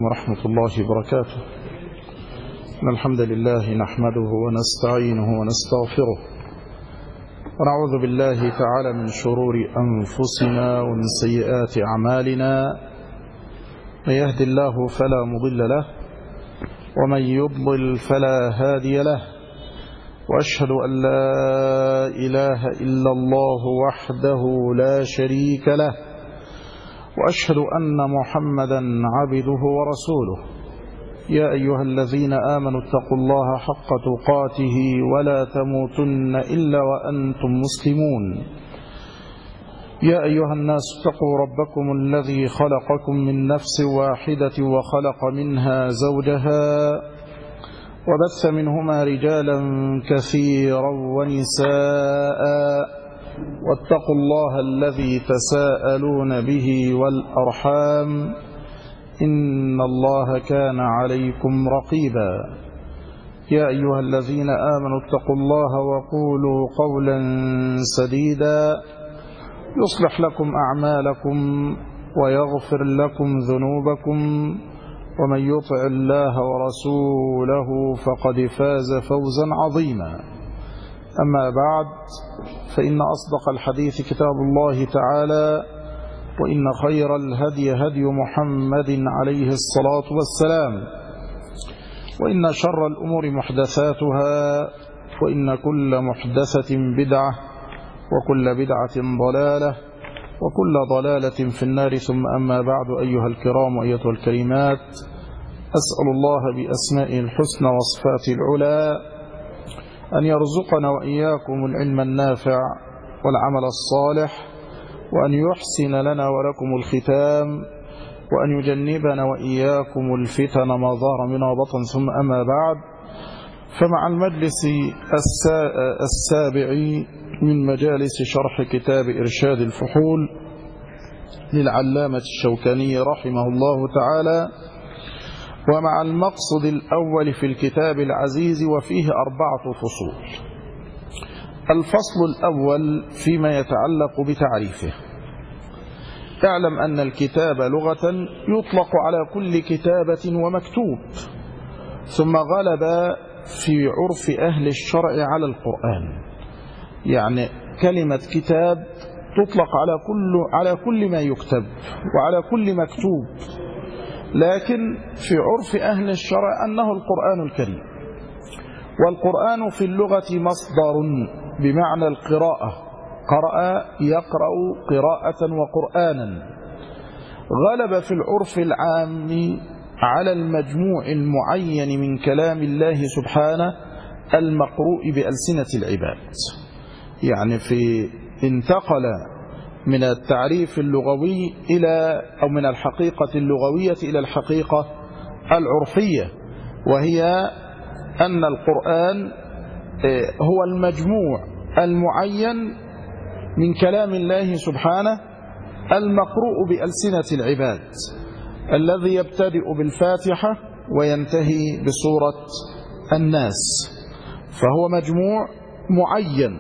ورحمة الله وبركاته. إن الحمد لله نحمده ونستعينه ونستغفره ونعوذ بالله تعالى من شرور أنفسنا ومن سيئات أعمالنا. من يهد الله فلا مضل له ومن يضلل فلا هادي له، وأشهد أن لا إله إلا الله وحده لا شريك له، وأشهد أن محمدا عبده ورسوله. يا أيها الذين آمنوا اتقوا الله حق تقاته ولا تموتن إلا وأنتم مسلمون. يا أيها الناس اتقوا ربكم الذي خلقكم من نفس واحدة وخلق منها زوجها وبث منهما رجالا كثيرا ونساء، واتقوا الله الذي تساءلون به والأرحام إن الله كان عليكم رقيبا. يا أيها الذين آمنوا اتقوا الله وقولوا قولا سديدا يصلح لكم أعمالكم ويغفر لكم ذنوبكم، ومن يطع الله ورسوله فقد فاز فوزا عظيما. أما بعد، فإن أصدق الحديث كتاب الله تعالى، وإن خير الهدي هدي محمد عليه الصلاة والسلام، وإن شر الأمور محدثاتها، وإن كل محدثة بدعة، وكل بدعة ضلالة، وكل ضلالة في النار. ثم أما بعد، أيها الكرام وأيتها الكريمات، أسأل الله بأسمائه الحسنى وصفاته العلى أن يرزقنا وإياكم العلم النافع والعمل الصالح، وأن يحسن لنا ولكم الختام، وأن يجنبنا وإياكم الفتن ما ظهر منها وبطن. ثم أما بعد، فمع المجلس السابع من مجالس شرح كتاب إرشاد الفحول للعلامة الشوكاني رحمه الله تعالى، ومع المقصد الأول في الكتاب العزيز، وفيه 4 فصول. الفصل الأول فيما يتعلق بتعريفه. اعلم أن الكتاب لغة يطلق على كل كتابة ومكتوب، ثم غلب في عرف أهل الشرع على القرآن. يعني كلمة كتاب تطلق على كل ما يكتب وعلى كل مكتوب، لكن في عرف أهل الشرع أنه القرآن الكريم. والقرآن في اللغة مصدر بمعنى القراءة، قرأ يقرأ قراءة وقرآنا. غلب في العرف العام على المجموع المعين من كلام الله سبحانه المقروء بألسنة العباد. يعني انتقل من التعريف اللغوي أو من الحقيقة اللغوية إلى الحقيقة العرفية، وهي أن القرآن هو المجموع المعين من كلام الله سبحانه المقروء بألسنة العباد، الذي يبتدئ بالفاتحة وينتهي بسورة الناس. فهو مجموع معين،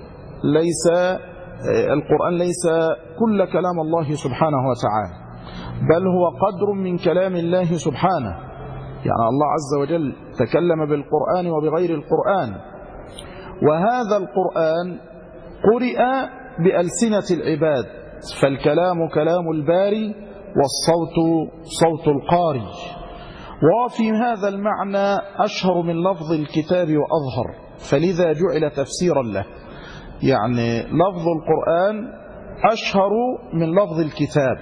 القرآن ليس كل كلام الله سبحانه وتعالى، بل هو قدر من كلام الله سبحانه. يعني الله عز وجل تكلم بالقرآن وبغير القرآن، وهذا القرآن قرئ بألسنة العباد، فالكلام كلام الباري والصوت صوت القاري. وفي هذا المعنى أشهر من لفظ الكتاب وأظهر، فلذا جعل تفسيرا له. يعني لفظ القرآن أشهر من لفظ الكتاب،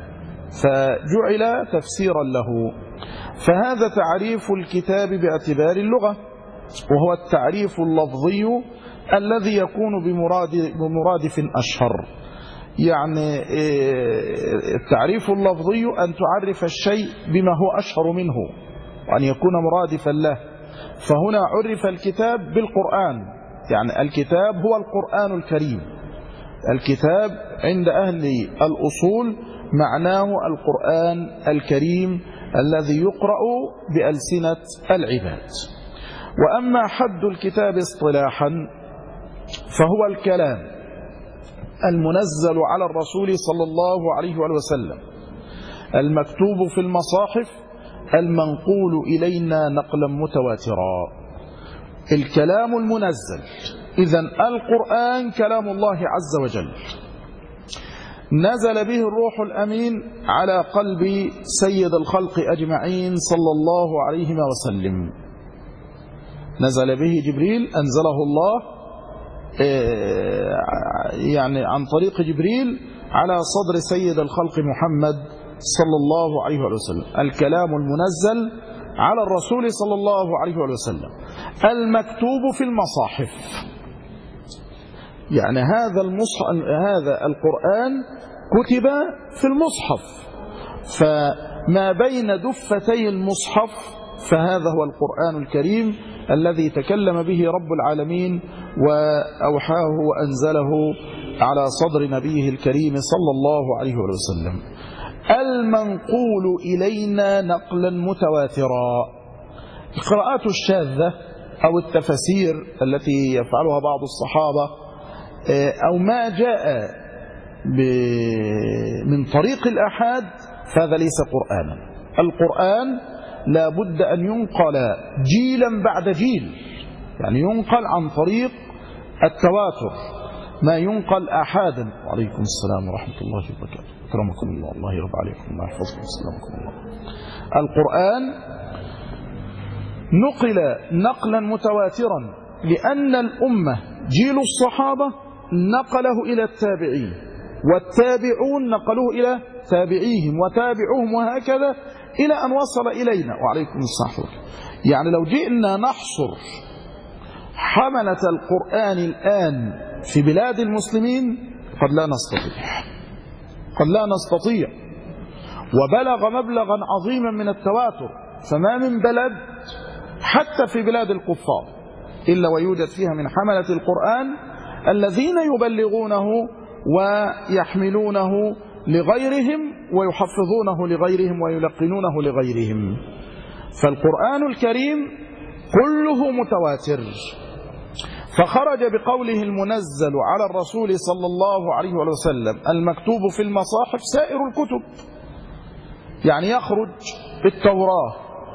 فجعل تفسيرا له. فهذا تعريف الكتاب باعتبار اللغة، وهو التعريف اللفظي الذي يكون بمرادف أشهر. يعني التعريف اللفظي أن تعرف الشيء بما هو أشهر منه وأن يكون مرادفا له. فهنا عرف الكتاب بالقرآن، يعني الكتاب هو القرآن الكريم. الكتاب عند أهل الأصول معناه القرآن الكريم الذي يقرأ بألسنة العباد. وأما حد الكتاب اصطلاحا فهو الكلام المنزل على الرسول صلى الله عليه وسلم، المكتوب في المصاحف المنقول إلينا نقلا متواترا. الكلام المنزل، إذن القرآن كلام الله عز وجل، نزل به الروح الأمين على قلب سيد الخلق أجمعين صلى الله عليه وسلم. نزل به جبريل، أنزله الله يعني عن طريق جبريل على صدر سيد الخلق محمد صلى الله عليه وسلم. الكلام المنزل على الرسول صلى الله عليه وسلم المكتوب في المصاحف. يعني هذا القرآن كتب في المصحف، فما بين دفتي المصحف فهذا هو القرآن الكريم الذي تكلم به رب العالمين وأوحاه وأنزله على صدر نبيه الكريم صلى الله عليه وسلم، المنقول إلينا نقلا متواترا. القراءات الشاذة أو التفاسير التي يفعلها بعض الصحابة أو ما جاء من طريق الآحاد فهذا ليس قرآنا. القرآن لا بد أن ينقل جيلا بعد جيل، يعني ينقل عن طريق التواتر، ما ينقل آحادا. وعليكم السلام ورحمة الله وبركاته. أكرمكم الله، الله يرضى عليكم، الله يحفظكم، سلامكم الله. القرآن نقل نقلا متواترا لأن الأمة جيل الصحابة نقله إلى التابعين، والتابعون نقلوه إلى تابعيهم وتابعوهم، وهكذا إلى أن وصل إلينا. وعليكم السلام. يعني لو جئنا نحصر حملة القرآن الآن في بلاد المسلمين قد لا نستطيع، وبلغ مبلغا عظيما من التواتر، فما من بلد حتى في بلاد الكفار إلا ويوجد فيها من حملة القرآن الذين يبلغونه ويحملونه لغيرهم ويحفظونه لغيرهم ويلقنونه لغيرهم. فالقرآن الكريم كله متواتر. فخرج بقوله المنزل على الرسول صلى الله عليه وسلم المكتوب في المصاحف سائر الكتب، يعني يخرج التوراة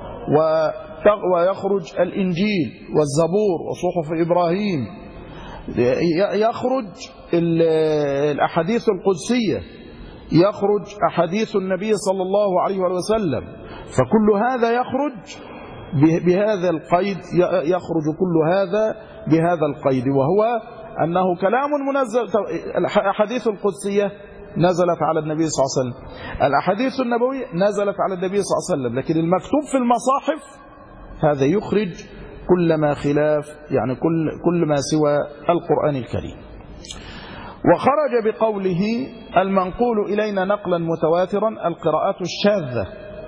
ويخرج الإنجيل والزبور وصحف إبراهيم، يخرج الأحاديث القدسية، يخرج أحاديث النبي صلى الله عليه وسلم، فكل هذا يخرج بهذا القيد، يخرج كل هذا بهذا القيد، وهو أنه كلام منزل. الأحاديث القدسية نزلت على النبي صلى الله عليه وسلم، الأحاديث النبوية نزلت على النبي صلى الله عليه وسلم، لكن المكتوب في المصاحف هذا يخرج كل ما خلاف، يعني كل ما سوى القرآن الكريم. وخرج بقوله المنقول إلينا نقلا متواترا القراءات الشاذة،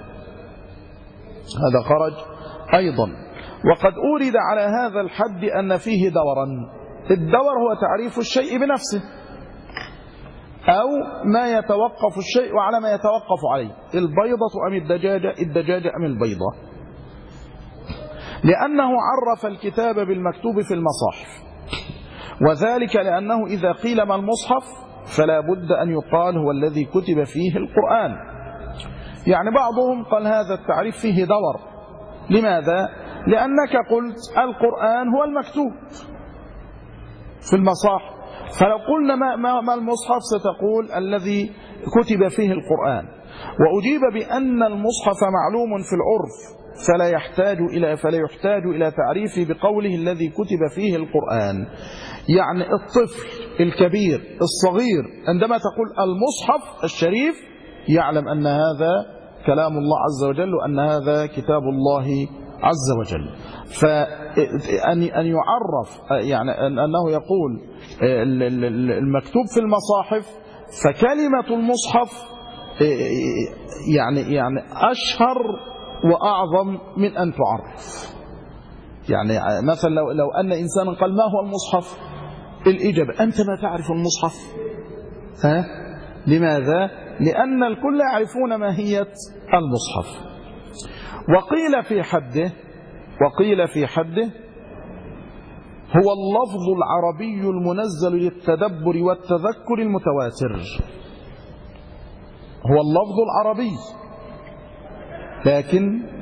هذا خرج أيضا. وقد أورد على هذا الحد أن فيه دورا. الدور هو تعريف الشيء بنفسه، أو ما يتوقف الشيء وعلى ما يتوقف عليه، البيضة أم الدجاجة أم البيضة، لأنه عرف الكتاب بالمكتوب في المصاحف، وذلك لأنه إذا قيل ما المصحف فلا بد أن يقال هو الذي كتب فيه القرآن. يعني بعضهم قال هذا التعريف فيه دور. لماذا؟ لأنك قلت القرآن هو المكتوب في المصاحف، فلو قلنا ما المصحف ستقول الذي كتب فيه القرآن. وأجيب بأن المصحف معلوم في العرف فلا يحتاج إلى تعريفه بقوله الذي كتب فيه القرآن. يعني الطفل الكبير الصغير عندما تقول المصحف الشريف يعلم أن هذا كلام الله عز وجل وأن هذا كتاب الله عز وجل. فأن يعرف يعني أنه يقول المكتوب في المصاحف، فكلمة المصحف يعني أشهر وأعظم من أن تعرف. يعني مثلا لو أن إنسانا قال ما هو المصحف، الإجابة أنت ما تعرف المصحف. لماذا؟ لأن الكل يعرفون ماهية المصحف. وقيل في حده هو اللفظ العربي المنزل للتدبر والتذكر المتواتر. هو اللفظ العربي، لكن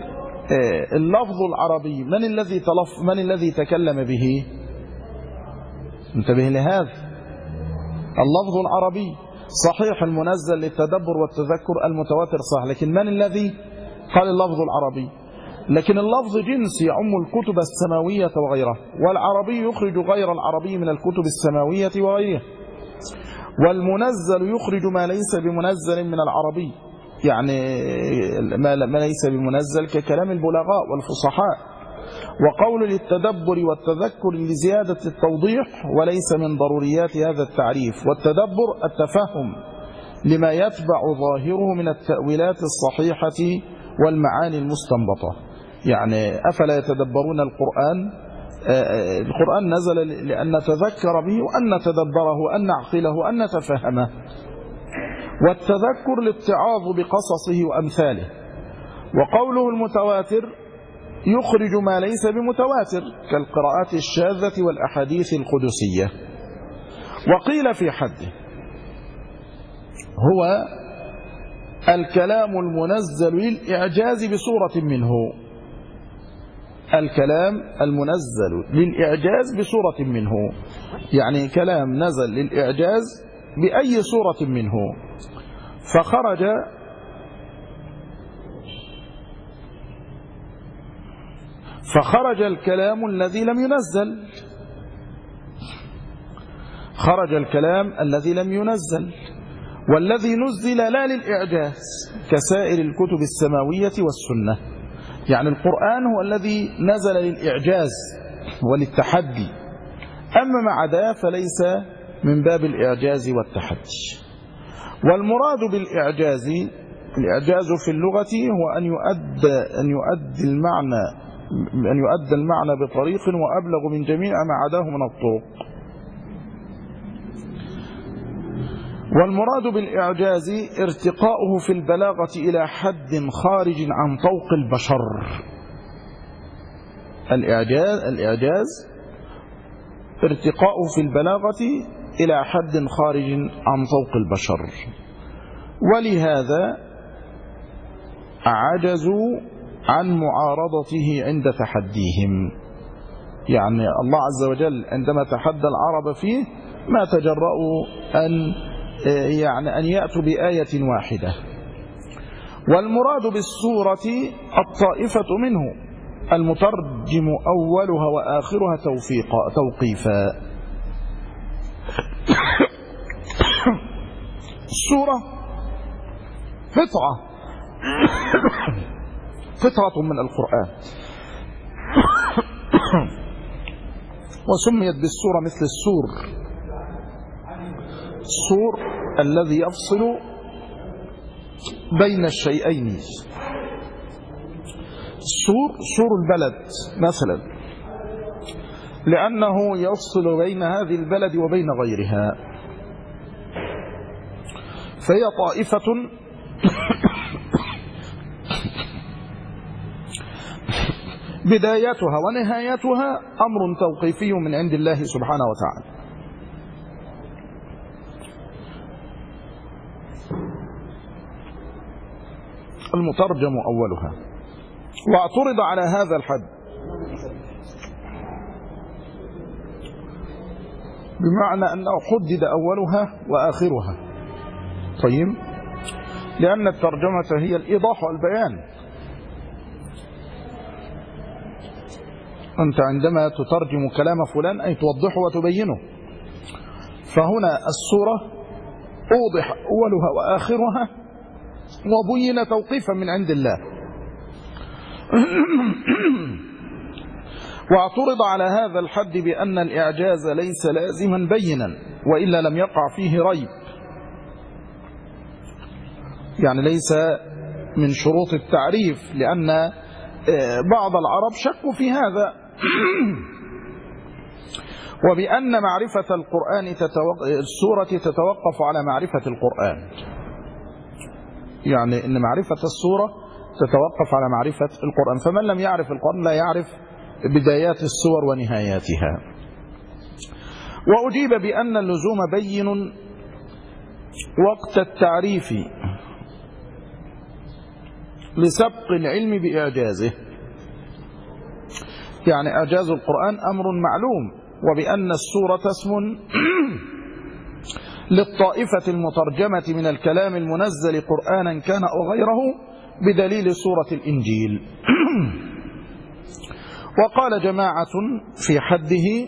اللفظ العربي من الذي تكلم به؟ انتبه لهذا، اللفظ العربي صحيح المنزل للتدبر والتذكر المتواتر صح، لكن من الذي قال اللفظ العربي؟ لكن اللفظ جنس يعم الكتب السماوية وغيرها، والعربي يخرج غير العربي من الكتب السماوية وغيرها، والمنزل يخرج ما ليس بمنزل من العربي، يعني ما ليس بمنزل ككلام البلغاء والفصحاء. وقول للتدبر والتذكر لزيادة التوضيح وليس من ضروريات هذا التعريف. والتدبر التفهم لما يتبع ظاهره من التأويلات الصحيحة والمعاني المستنبطة. يعني أفلا يتدبرون القرآن؟ القرآن نزل لأن نتذكر به وأن نتدبره وأن نعقله وأن نتفهمه. والتذكر الاتعاظ بقصصه وأمثاله. وقوله المتواتر يخرج ما ليس بمتواتر كالقراءات الشاذة والأحاديث القدسية. وقيل في حده هو الكلام المنزل للإعجاز بصورة منه، الكلام المنزل للإعجاز بصورة منه، يعني كلام نزل للإعجاز بأي صورة منه. فخرج الكلام الذي لم ينزل، خرج الكلام الذي لم ينزل، والذي نزل لا للإعجاز كسائر الكتب السماوية والسنة. يعني القرآن هو الذي نزل للإعجاز وللتحدي، أما ما عداه فليس من باب الإعجاز والتحدي. والمراد بالإعجاز، الإعجاز في اللغة هو أن يؤدى المعنى بطريق وأبلغ من جميع ما عداه من الطرق. والمراد بالإعجاز ارتقاؤه في البلاغة إلى حد خارج عن طوق البشر. الإعجاز ارتقاؤه في البلاغة إلى حد خارج عن طوق البشر. ولهذا عجزوا عن معارضته عند تحديهم. يعني الله عز وجل عندما تحدى العرب فيه ما تجرؤوا أن يأتوا بآية واحدة. والمراد بالسورة الطائفة منه المترجم أولها وآخرها توقيفا. السورة قطعة من القرآن، وسميت بالسورة مثل السور الذي يفصل بين الشيئين. سور البلد مثلا، لأنه يفصل بين هذه البلد وبين غيرها، فهي طائفة بدايتها ونهايتها أمر توقيفي من عند الله سبحانه وتعالى. المترجم أولها. واعترض على هذا الحد بمعنى أنه حدد أولها وآخرها. طيب، لأن الترجمة هي الإيضاح والبيان. أنت عندما تترجم كلام فلان أي توضحه وتبينه، فهنا السورة أوضح أولها وآخرها وبين توقيفا من عند الله. واعترض على هذا الحد بأن الإعجاز ليس لازما بينا وإلا لم يقع فيه ريب، يعني ليس من شروط التعريف، لأن بعض العرب شكوا في هذا. وبأن معرفة القرآن السورة تتوقف على معرفة القرآن، يعني أن معرفة السورة تتوقف على معرفة القرآن، فمن لم يعرف القرآن لا يعرف بدايات السور ونهاياتها. وأجيب بأن اللزوم بين وقت التعريف لسبق العلم بإعجازه. يعني إعجاز القرآن أمر معلوم، وبأن السورة اسم للطائفة المترجمة من الكلام المنزل قرآنا كان أو غيره بدليل سورة الإنجيل. وقال جماعة في حده: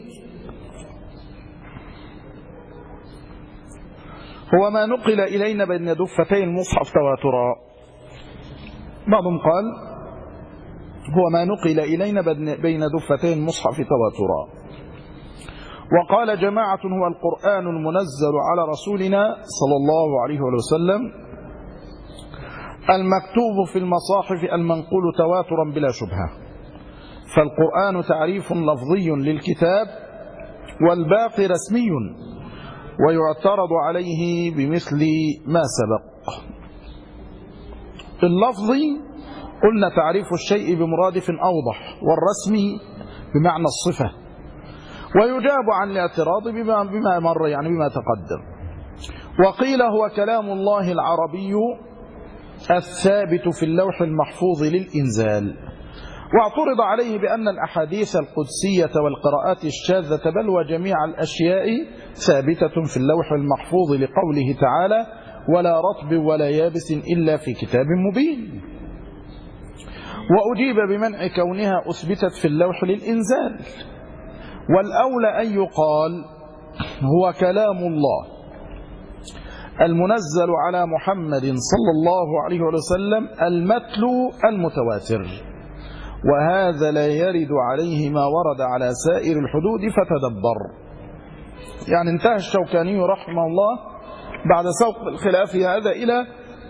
هو ما نقل إلينا بين دفتي المصحف تواترا. بعضهم قال: هو ما نقل إلينا بين دفتي المصحف تواترا. وقال جماعة: هو القرآن المنزل على رسولنا صلى الله عليه وسلم المكتوب في المصاحف المنقول تواترا بلا شبهة. فالقرآن تعريف لفظي للكتاب، والباقي رسمي ويعترض عليه بمثل ما سبق. اللفظي قلنا تعريف الشيء بمرادف أوضح، والرسمي بمعنى الصفة، ويجاب عن الاعتراض بما مر، يعني بما تقدم. وقيل هو كلام الله العربي الثابت في اللوح المحفوظ للإنزال. واعترض عليه بأن الأحاديث القدسية والقراءات الشاذة بل وجميع الأشياء ثابتة في اللوح المحفوظ لقوله تعالى: ولا رطب ولا يابس إلا في كتاب مبين. وأجيب بمنع كونها أثبتت في اللوح للإنزال، والأولى أن يقال هو كلام الله المنزل على محمد صلى الله عليه وسلم المتلو المتواتر، وهذا لا يرد عليه ما ورد على سائر الحدود فتدبر. يعني انتهى الشوكاني رحمه الله بعد سوق الخلاف هذا إلى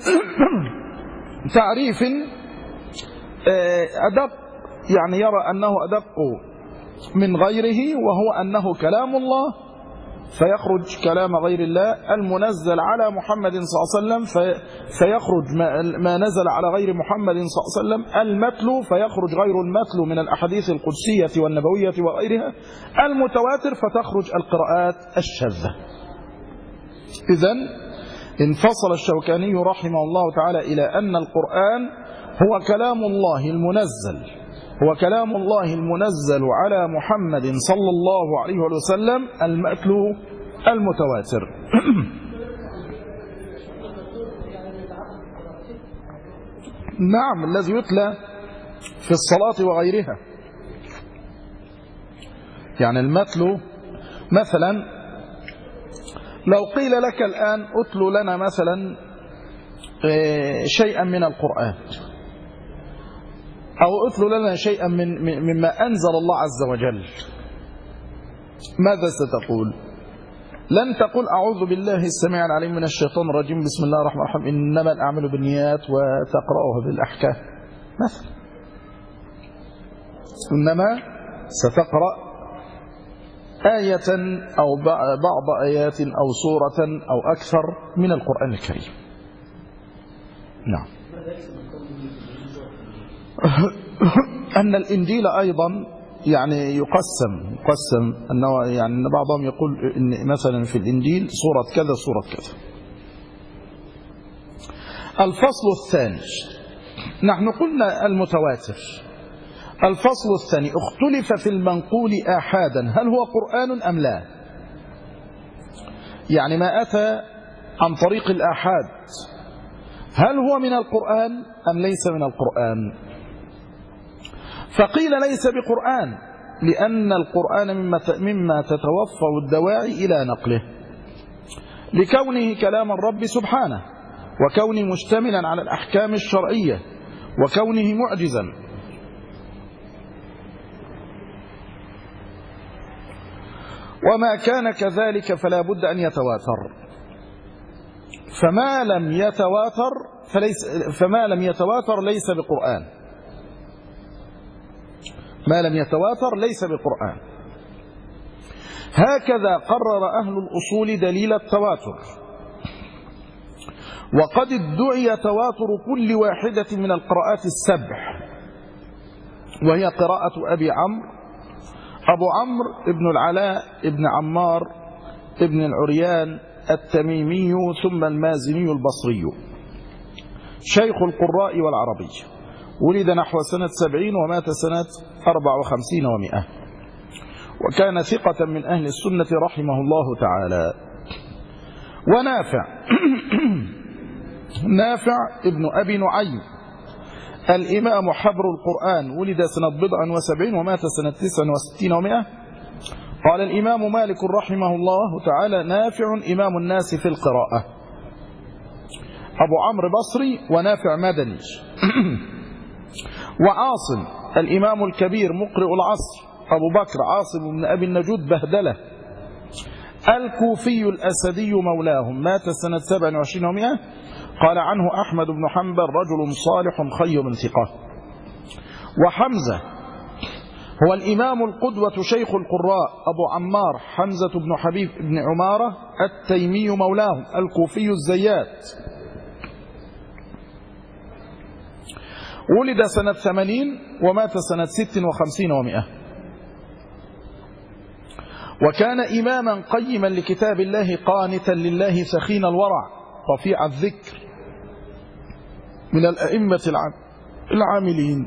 تعريف أدق، يعني يرى أنه أدق من غيره، وهو أنه كلام الله فيخرج كلام غير الله المنزل على محمد صلى الله عليه وسلم، فيخرج ما نزل على غير محمد صلى الله عليه وسلم المتلو، فيخرج غير المتلو من الأحاديث القدسية والنبوية وغيرها المتواتر، فتخرج القراءات الشاذة. إذن انفصل الشوكاني رحمه الله تعالى إلى أن القرآن هو كلام الله المنزل، هو كلام الله المنزل على محمد صلى الله عليه وسلم المتلو المتواتر. نعم، الذي يتلى في الصلاة وغيرها. يعني المتلو مثلا لو قيل لك الآن أتلو لنا مثلا شيئا من القرآن، أو أتلو لنا شيئا مما أنزل الله عز وجل، ماذا ستقول؟ لن تقول أعوذ بالله السميع العليم من الشيطان الرجيم بسم الله الرحمن الرحيم إنما الأعمال بالنيات وتقرأها بالأحكام مثلا، إنما ستقرأ آية أو بعض آيات أو سورة أو أكثر من القرآن الكريم. نعم. أن الإنجيل أيضا يعني يقسم أنه يعني أن بعضهم يقول إن مثلا في الإنجيل سورة كذا سورة كذا. الفصل الثاني، نحن قلنا المتواتر. الفصل الثاني، اختلف في المنقول آحادا هل هو قرآن أم لا؟ يعني ما أتى عن طريق الآحاد هل هو من القرآن أم ليس من القرآن؟ فقيل ليس بقرآن، لأن القرآن مما تتوفر الدواعي إلى نقله، لكونه كلام الرب سبحانه، وكونه مشتملا على الأحكام الشرعية، وكونه معجزا. وما كان كذلك فلا بد أن يتواتر، فما لم يتواتر ليس بقرآن، ما لم يتواتر ليس بقرآن. هكذا قرر أهل الأصول دليل التواتر. وقد ادعي تواتر كل واحدة من القراءات السبع، وهي قراءة أبو عمرو ابن العلاء ابن عمار ابن العريان التميمي ثم المازني البصري شيخ القراء والعربي، ولد نحو سنة 70 ومات سنة 54 و100، وكان ثقة من أهل السنة رحمه الله تعالى. ونافع نافع ابن أبي نعيم الإمام حبر القرآن، ولد سنة 79 ومات سنة 69 و100. قال الإمام مالك رحمه الله تعالى: نافع إمام الناس في القراءة. أبو عمرو بصري ونافع مدني. وعاصم الإمام الكبير مقرئ العصر أبو بكر عاصم بن أبي النجود بهدلة الكوفي الأسدي مولاهم، مات سنة 27 و100. قال عنه أحمد بن حنبل: رجل صالح خير ثقة. وحمزة هو الإمام القدوة شيخ القراء أبو عمار حمزة بن حبيب بن عمارة التيمي مولاهم الكوفي الزيات، ولد سنة 80 ومات سنة 56 و100. وكان إماما قيما لكتاب الله قانتا لله سخين الورع رفيع الذكر، من الأئمة العاملين.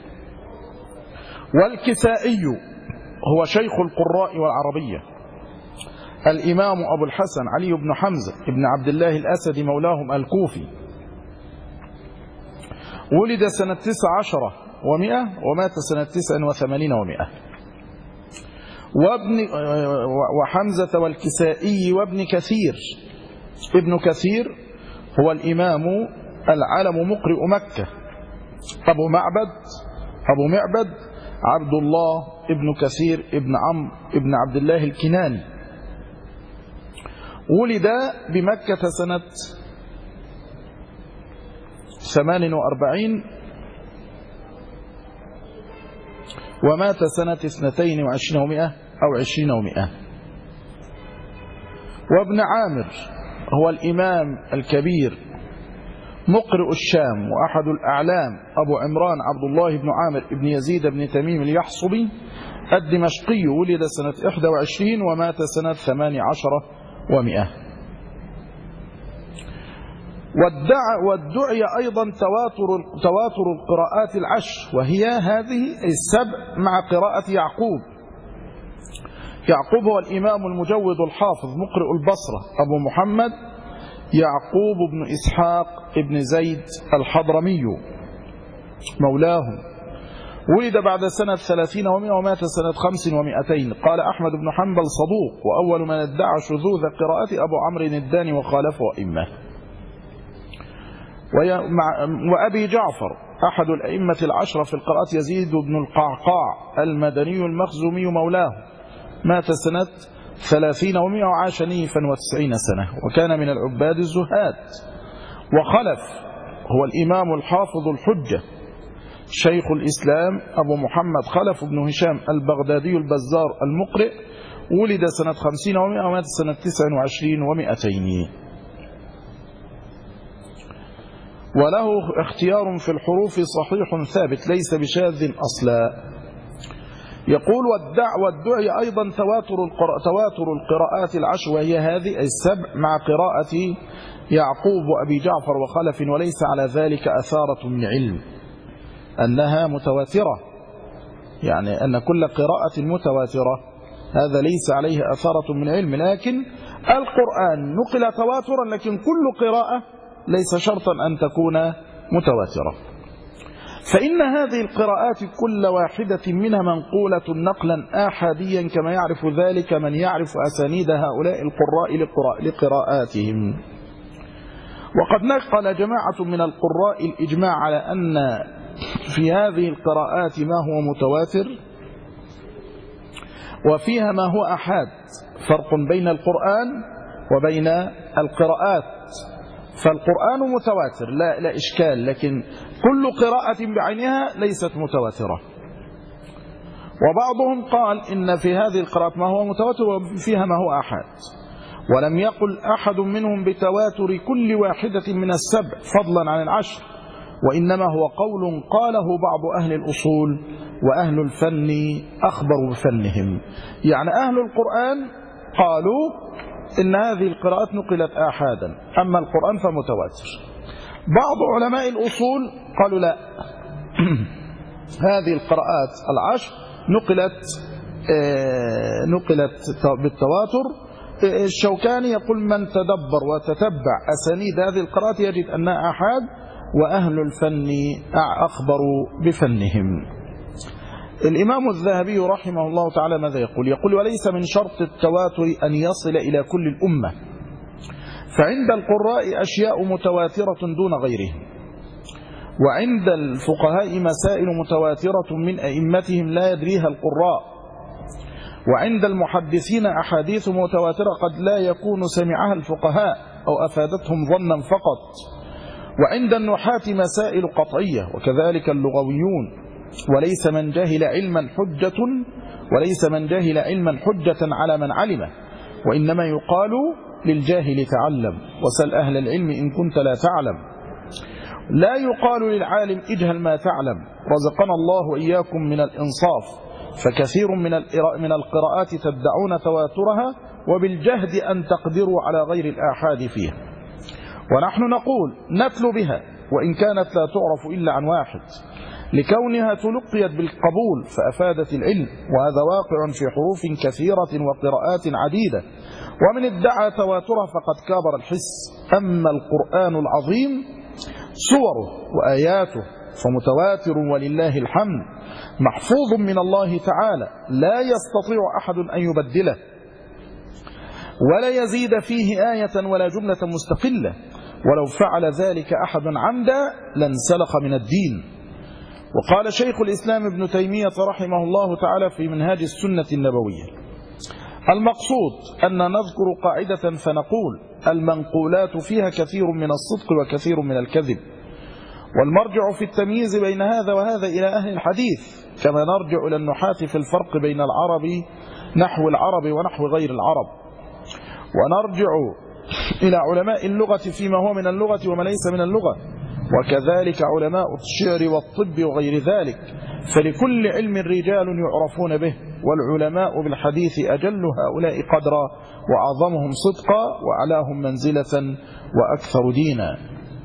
والكسائي هو شيخ القراء والعربية، الإمام أبو الحسن علي بن حمزة بن عبد الله الأسدي مولاهم الكوفي، ولد سنة 19 و100 ومات سنة 89 و100. وحمزة والكسائي وابن كثير. ابن كثير هو الإمام العلم مقرئ مكة أبو معبد عبد الله ابن كثير ابن عمرو ابن عبد الله الكناني، ولد بمكة سنة 48 ومات سنة 22 و100 أو 20 و100. وابن عامر هو الإمام الكبير مقرئ الشام وأحد الأعلام أبو عمران عبد الله بن عامر بن يزيد بن تميم اليحصبي الدمشقي، ولد سنة 21 ومات سنة 18 و100. وادعي أيضا تواتر القراءات العشر، وهي هذه السبع مع قراءة يعقوب. يعقوب هو الإمام المجود الحافظ مقرئ البصرة أبو محمد يعقوب بن إسحاق بن زيد الحضرمي مولاهم، ولد بعد سنة 30 و100 ومات سنة 5 و200. قال أحمد بن حنبل: صدوق، وأول من ادعى شذوذ قراءة أبو عمرو الداني وخالفه أئمة. وأبي جعفر أحد الأئمة العشرة في القراءة يزيد بن القعقاع المدني المخزومي مولاه، مات سنة 30 و100 وعاش نيفا و90 سنة، وكان من العباد الزهاد. وخلف هو الإمام الحافظ الحجة شيخ الإسلام أبو محمد خلف بن هشام البغدادي البزار المقرئ، ولد سنة 50 و100 ومات سنة 29 و200. وله اختيار في الحروف صحيح ثابت ليس بشاذ أصلا. يقول: وادعي أيضا تواتر القراءات العشر، وهي هذه السبع مع قراءة يعقوب وأبي جعفر وخلف، وليس على ذلك أثارة من علم أنها متواترة، يعني أن كل قراءة متواترة هذا ليس عليه أثارة من علم. لكن القرآن نقل تواترا، لكن كل قراءة ليس شرطا أن تكون متواترة. فإن هذه القراءات كل واحدة منها منقولة نقلا آحاديا، كما يعرف ذلك من يعرف أسانيد هؤلاء القراء لقراءاتهم. وقد نقل جماعة من القراء الإجماع على أن في هذه القراءات ما هو متواتر وفيها ما هو أحاد، فرق بين القرآن وبين القراءات. فالقرآن متواتر لا إشكال، لكن كل قراءة بعينها ليست متواترة. وبعضهم قال إن في هذه القراءات ما هو متواتر وفيها ما هو أحاد، ولم يقل أحد منهم بتواتر كل واحدة من السبع فضلا عن العشر، وإنما هو قول قاله بعض أهل الأصول، وأهل الفن أخبروا بفنهم. يعني أهل القرآن قالوا إن هذه القراءات نقلت آحادا، أما القرآن فمتواتر. بعض علماء الأصول قالوا لا، هذه القراءات العشر نقلت بالتواتر. الشوكاني يقول من تدبر وتتبع أسانيد هذه القراءات يجد أنها آحاد، وأهل الفن أخبروا بفنهم. الإمام الذهبي رحمه الله تعالى ماذا يقول؟ يقول وليس من شرط التواتر أن يصل إلى كل الأمة، فعند القراء أشياء متواترة دون غيرهم، وعند الفقهاء مسائل متواترة من أئمتهم لا يدريها القراء، وعند المحدثين أحاديث متواترة قد لا يكون سمعها الفقهاء أو أفادتهم ظنا فقط، وعند النحاة مسائل قطعية، وكذلك اللغويون. وليس من جهل علما حجة على من علمه، وإنما يقال للجاهل تعلم وسل أهل العلم إن كنت لا تعلم، لا يقال للعالم اجهل ما تعلم. رزقنا الله وإياكم من الإنصاف، فكثير من القراءات تدعون تواترها وبالجهد أن تقدروا على غير الآحاد فيها، ونحن نقول نتلو بها وإن كانت لا تعرف إلا عن واحد، لكونها تلقيت بالقبول فأفادت العلم، وهذا واقع في حروف كثيرة وقراءات عديدة، ومن ادعى تواترها فقد كابر الحس. أما القرآن العظيم صوره وآياته فمتواتر ولله الحمد، محفوظ من الله تعالى، لا يستطيع أحد أن يبدله ولا يزيد فيه آية ولا جملة مستقلة، ولو فعل ذلك أحد عمدا لانسلخ من الدين. وقال شيخ الإسلام ابن تيمية رحمه الله تعالى في منهاج السنة النبوية: المقصود أن نذكر قاعدة فنقول المنقولات فيها كثير من الصدق وكثير من الكذب، والمرجع في التمييز بين هذا وهذا إلى أهل الحديث، كما نرجع إلى النحاة في الفرق بين العرب نحو العرب ونحو غير العرب، ونرجع إلى علماء اللغة فيما هو من اللغة وما ليس من اللغة، وكذلك علماء الشعر والطب وغير ذلك، فلكل علم رجال يعرفون به، والعلماء بالحديث أجل هؤلاء قدرا وأعظمهم صدقا وأعلاهم منزلة وأكثر دينا.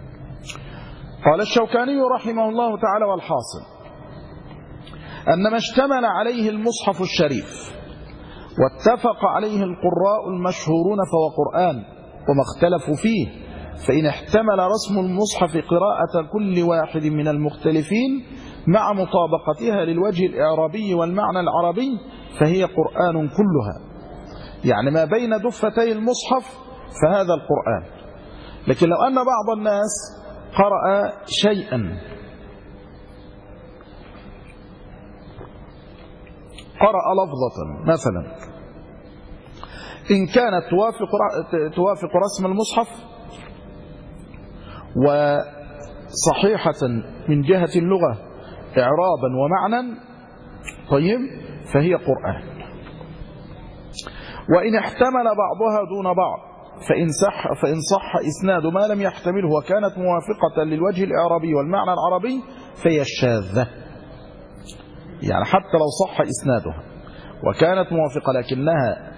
قال الشوكاني رحمه الله تعالى: والحاصل أن ما اشتمل عليه المصحف الشريف واتفق عليه القراء المشهورون فهو قرآن، وما اختلفوا فيه، فإن احتمل رسم المصحف قراءة كل واحد من المختلفين مع مطابقتها للوجه الإعرابي والمعنى العربي فهي قرآن كلها، يعني ما بين دفتي المصحف فهذا القرآن. لكن لو أن بعض الناس قرأ شيئا، قرأ لفظة مثلا إن كانت توافق رسم المصحف وصحيحة من جهة اللغة إعرابا ومعنى، طيب، فهي قرآن. وإن احتمل بعضها دون بعض فإن صح إسناد ما لم يحتمله وكانت موافقة للوجه الإعرابي والمعنى العربي فهي الشاذة، يعني حتى لو صح إسنادها وكانت موافقة لكنها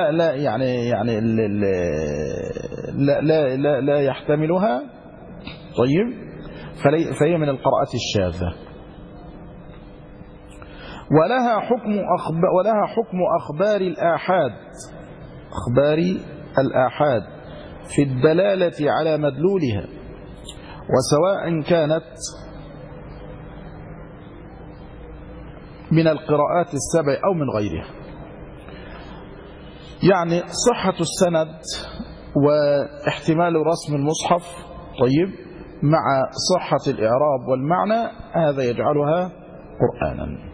لا يحتملها، طيب، فهي من القراءات الشاذة. ولها حكم أخبار الآحاد في الدلالة على مدلولها، وسواء كانت من القراءات السبع أو من غيرها، يعني صحة السند واحتمال رسم المصحف، طيب، مع صحة الإعراب والمعنى، هذا يجعلها قرآنا.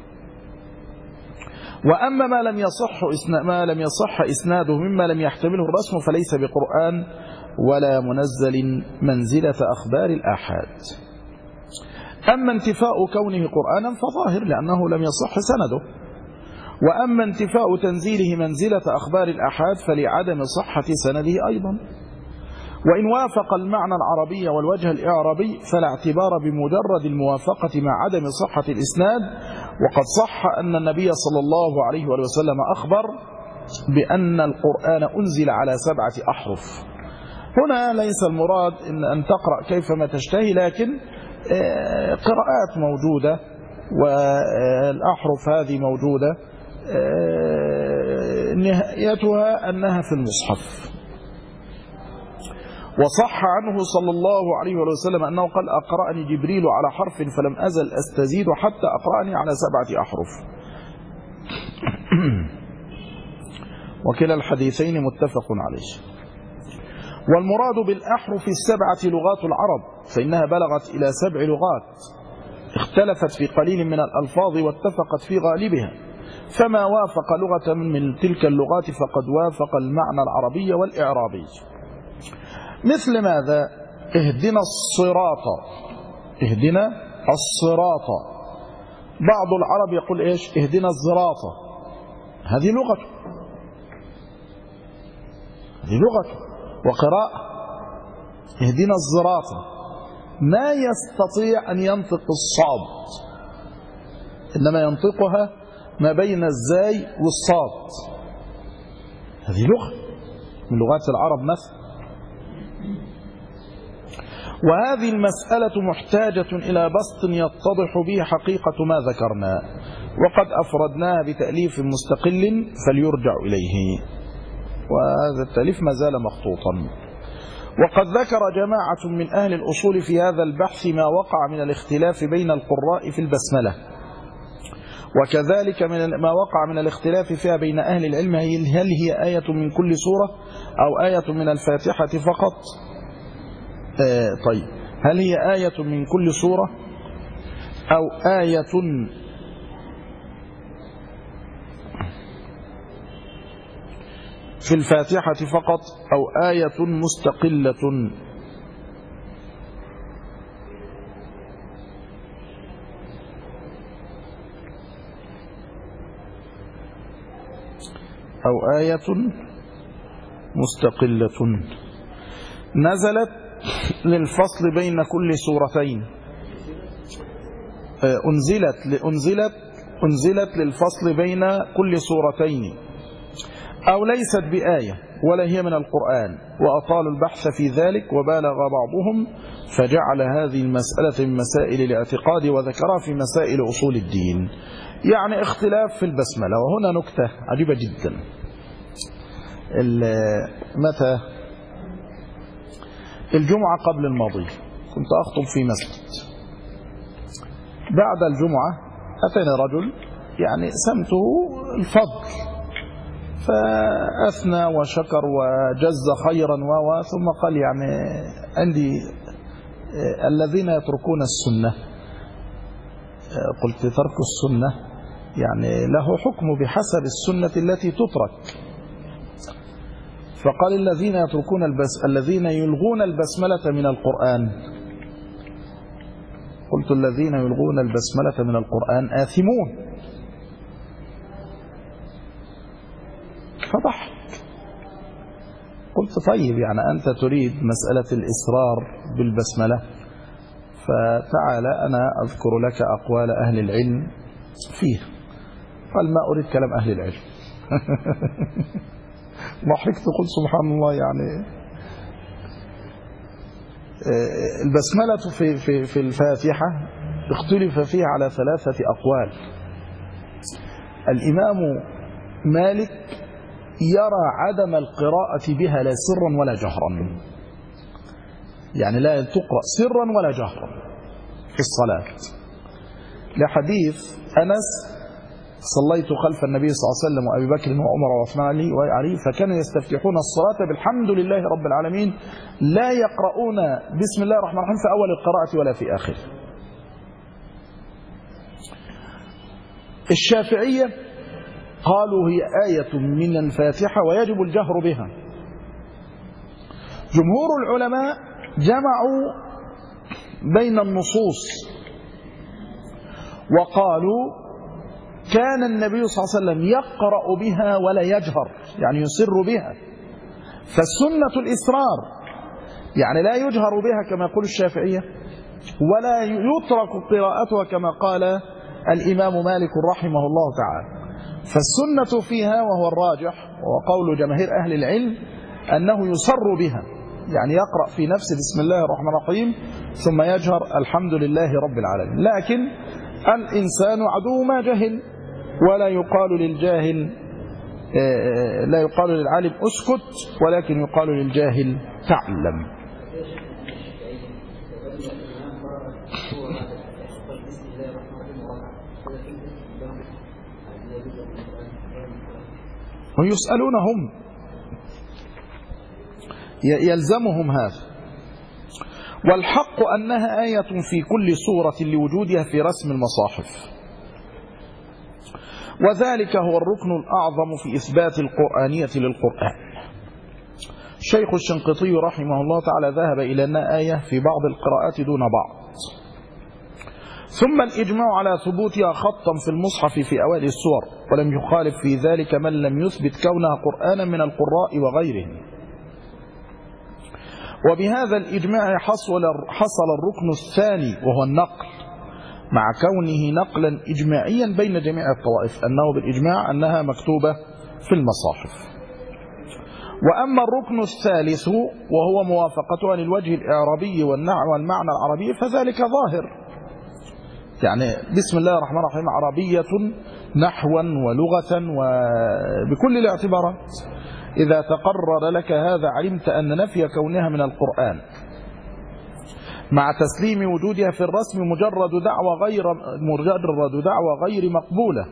وأما ما لم يصح إسناده مما لم يحتمله الرسم فليس بقرآن ولا منزل منزلة أخبار الآحاد. أما انتفاء كونه قرآنا فظاهر لأنه لم يصح سنده، وأما انتفاء تنزيله منزلة أخبار الآحاد فلعدم صحة سنده أيضا. وإن وافق المعنى العربي والوجه الإعرابي فلا اعتبار بمجرد الموافقة مع عدم صحة الإسناد، وقد صح أن النبي صلى الله عليه وسلم أخبر بأن القرآن أنزل على 7 أحرف. هنا ليس المراد أن تقرأ كيفما تشتهي، لكن قراءات موجودة والأحرف هذه موجودة، نهايتها أنها في المصحف. وصح عنه صلى الله عليه وسلم أنه قال: أقرأني جبريل على حرف فلم أزل أستزيد حتى أقرأني على 7 أحرف. وكلا الحديثين متفق عليه. والمراد بالأحرف 7 لغات العرب، فإنها بلغت إلى 7 لغات، اختلفت في قليل من الألفاظ واتفقت في غالبها، فما وافق لغة من تلك اللغات فقد وافق المعنى العربي والإعرابي. مثل ماذا؟ اهدنا الصراط، اهدنا الصراط. بعض العرب يقول ايش؟ اهدنا الزراط. هذه لغته، هذه لغته وقراءة. اهدنا الزراط، ما يستطيع أن ينطق الصاد، إنما ينطقها ما بين الزاي والصاد. هذه لغة من لغات العرب مثلا. وهذه المسألة محتاجة إلى بسط يتضح به حقيقة ما ذكرنا، وقد أفردناها بتأليف مستقل فليرجع إليه، وهذا التأليف ما زال مخطوطا. وقد ذكر جماعة من أهل الأصول في هذا البحث ما وقع من الاختلاف بين القراء في البسملة، وكذلك ما وقع من الاختلاف فيها بين أهل العلم، هل هي آية من كل سورة أو آية من الفاتحة فقط؟ طيب، هل هي آية من كل سورة أو آية في الفاتحة فقط أو آية مستقلة؟ أو آية مستقلة نزلت للفصل بين كل سورتين، أنزلت للفصل بين كل سورتين، أو ليست بآية ولا هي من القرآن، وأطالوا البحث في ذلك وبالغ بعضهم فجعل هذه المسألة من مسائل الاعتقاد وذكرها في مسائل أصول الدين. يعني اختلاف في البسملة. وهنا نكتة عجيبة جدا. متى الجمعة قبل الماضي كنت أخطب في مسجد، بعد الجمعة أتينا رجل يعني سمته الفضل، فأثنى وشكر وجز خيرا ثم قال يعني عندي الذين يتركون السنة. قلت: ترك السنة يعني له حكم بحسب السنة التي تترك. فقال: الذين يتركون الذين يلغون البسملة من القرآن. قلت: الذين يلغون البسملة من القرآن آثمون. فضحك. قلت: طيب يعني أنت تريد مسألة الإصرار بالبسملة، فتعال أنا أذكر لك أقوال أهل العلم فيه. قال: ما أريد كلام أهل العلم. ضحكت. قلت: سبحان الله، يعني البسملة في الفاتحة اختلف فيها على 3 أقوال. الإمام مالك يرى عدم القراءة بها لا سرا ولا جهرا، يعني لا تقرأ سرا ولا جهرا في الصلاة، لحديث أنس: صليت خلف النبي صلى الله عليه وسلم وأبي بكر وعمر وعثمان وعلي فكانوا يستفتحون الصلاة بالحمد لله رب العالمين لا يقرؤون بسم الله الرحمن الرحيم في أول القراءة ولا في آخر. الشافعية قالوا هي آية من الفاتحة ويجب الجهر بها. جمهور العلماء جمعوا بين النصوص وقالوا كان النبي صلى الله عليه وسلم يقرأ بها ولا يجهر، يعني يسر بها، فالسنة الإسرار، يعني لا يجهر بها كما يقول الشافعية ولا يترك قراءتها كما قال الإمام مالك رحمه الله تعالى. فالسنة فيها، وهو الراجح وهو قول جماهير أهل العلم، أنه يسر بها يعني يقرأ في نفس بسم الله الرحمن الرحيم ثم يجهر الحمد لله رب العالمين. لكن الإنسان عدو ما جهل، ولا يقال للجاهل لا يقال للعالم اسكت، ولكن يقال للجاهل تعلم. ويسألونهم يلزمهم هذا. والحق أنها آية في كل سورة لوجودها في رسم المصاحف، وذلك هو الركن الأعظم في إثبات القرآنية للقرآن. الشيخ الشنقيطي رحمه الله تعالى ذهب إلى أنها آية في بعض القراءات دون بعض. ثم الإجماع على ثبوتها خطا في المصحف في أوائل السور، ولم يخالف في ذلك من لم يثبت كونها قرآنا من القراء وغيرهم. وبهذا الإجماع حصل الركن الثاني وهو النقل، مع كونه نقلا إجماعيا بين جميع الطوائف، أنه بالإجماع أنها مكتوبة في المصاحف. وأما الركن الثالث وهو موافقتها للوجه الإعرابي والمعنى العربي فذلك ظاهر، يعني بسم الله الرحمن الرحيم عربية نحوا ولغة وبكل الاعتبارات. إذا تقرر لك هذا علمت أن نفي كونها من القرآن مع تسليم وجودها في الرسم مجرد دعوى غير مقبولة.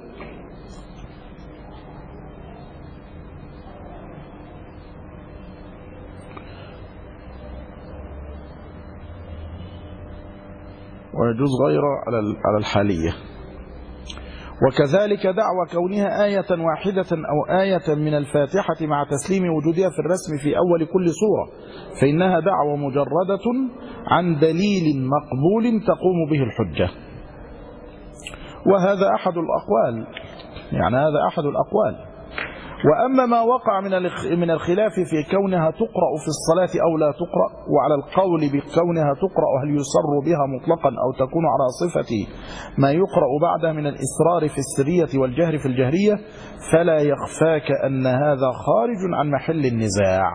ويجوز غير على الحالية. وكذلك دعوى كونها آية واحدة أو آية من الفاتحة مع تسليم وجودها في الرسم في أول كل سورة، فإنها دعوى مجردة عن دليل مقبول تقوم به الحجة. وهذا أحد الأقوال، يعني هذا أحد الأقوال. وأما ما وقع من الخلاف في كونها تقرأ في الصلاة أو لا تقرأ، وعلى القول بكونها تقرأ هل يسر بها مطلقا أو تكون على صفة ما يقرأ بعدها من الإسرار في السرية والجهر في الجهرية، فلا يخفاك أن هذا خارج عن محل النزاع.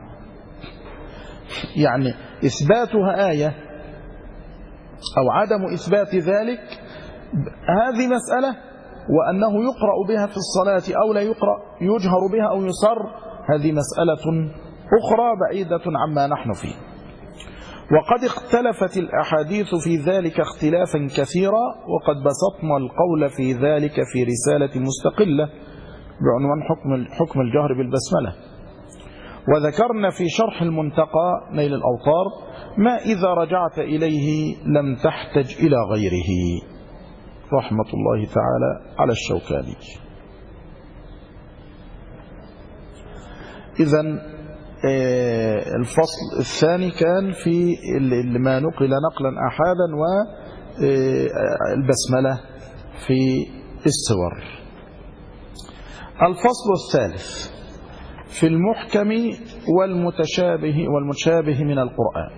يعني إثباتها آية أو عدم إثبات ذلك هذه مسألة، وأنه يقرأ بها في الصلاة أو لا يقرأ، يجهر بها أو يسر، هذه مسألة أخرى بعيدة عما نحن فيه. وقد اختلفت الأحاديث في ذلك اختلافا كثيرا، وقد بسطنا القول في ذلك في رسالة مستقلة بعنوان حكم الجهر بالبسملة. وذكرنا في شرح المنتقى نيل الأوطار ما إذا رجعت إليه لم تحتج إلى غيره، رحمة الله تعالى على الشوكاني. إذن الفصل الثاني كان في ما نقل نقلا أحادا والبسملة في السور. الفصل الثالث في المحكم والمتشابه من القرآن.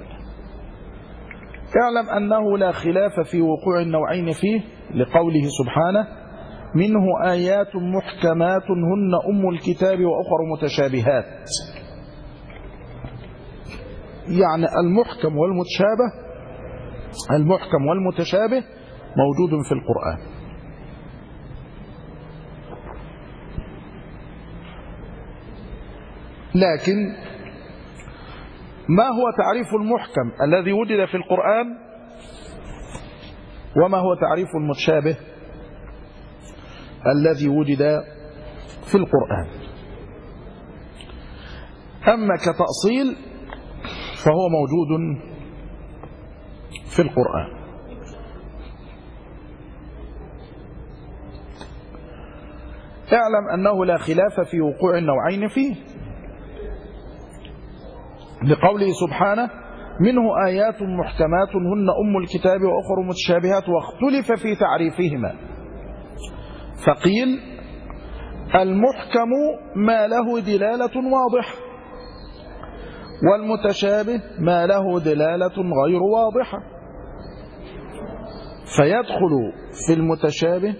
اعلم أنه لا خلاف في وقوع النوعين فيه، لقوله سبحانه منه آيات محكمات هن أم الكتاب وأخر متشابهات. يعني المحكم والمتشابه موجود في القرآن. لكن ما هو تعريف المحكم الذي وجد في القرآن، وما هو تعريف المتشابه الذي وجد في القرآن؟ أما كتأصيل فهو موجود في القرآن. اعلم أنه لا خلاف في وقوع النوعين فيه، لقوله سبحانه منه آيات محكمات هن أم الكتاب وأخر متشابهات واختلف في تعريفهما، فقيل المحكم ما له دلالة واضحة، والمتشابه ما له دلالة غير واضحة، فيدخل في المتشابه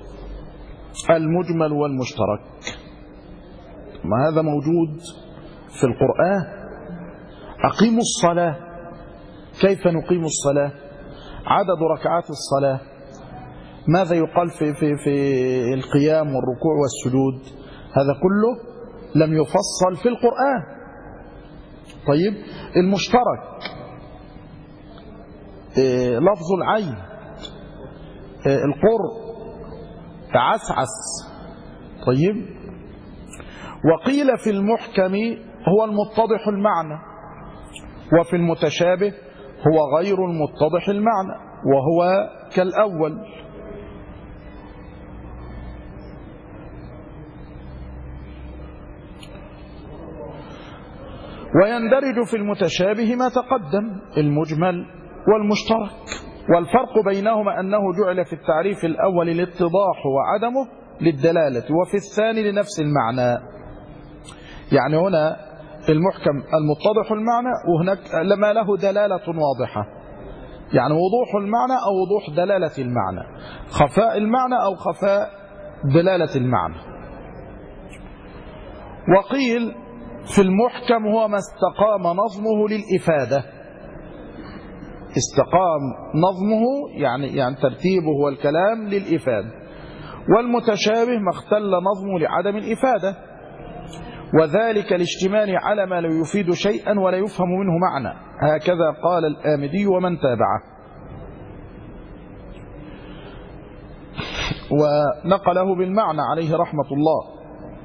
المجمل والمشترك، ما هذا موجود في القرآن. أقيموا الصلاة، كيف نقيم الصلاة؟ عدد ركعات الصلاة، ماذا يقال في القيام والركوع والسجود؟ هذا كله لم يفصل في القرآن. طيب، المشترك، لفظ العين، القرء، عسعس. طيب، وقيل في المحكم هو المتضح المعنى، وفي المتشابه هو غير المتضح المعنى وهو كالأول. ويندرج في المتشابه ما تقدم، المجمل والمشترك، والفرق بينهما أنه جعل في التعريف الأول الاتضاح وعدمه للدلالة، وفي الثاني لنفس المعنى. يعني هنا المحكم المتضح المعنى، وهناك لما له دلالة واضحة، يعني وضوح المعنى أو وضوح دلالة المعنى، خفاء المعنى أو خفاء دلالة المعنى. وقيل في المحكم هو ما استقام نظمه للإفادة. استقام نظمه يعني ترتيبه والكلام للإفادة. والمتشابه ما اختل نظمه لعدم الإفادة، وذلك الاشتمال على ما لا يفيد شيئا ولا يفهم منه معنى، هكذا قال الآمدي ومن تابعه. ونقله بالمعنى عليه رحمة الله.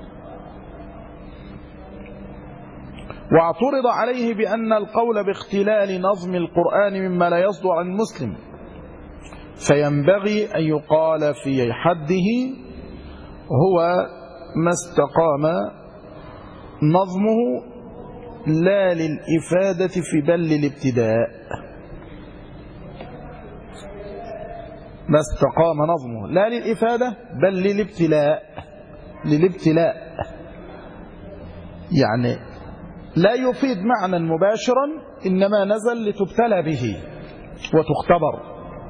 واعترض عليه بأن القول باختلال نظم القرآن مما لا يصدر عن المسلم، فينبغي أن يقال في حده هو ما استقام نظمه لا للإفادة في بل للابتداء. ما استقام نظمه لا للإفادة بل للابتلاء، يعني لا يفيد معنى مباشرا، إنما نزل لتبتلى به وتختبر.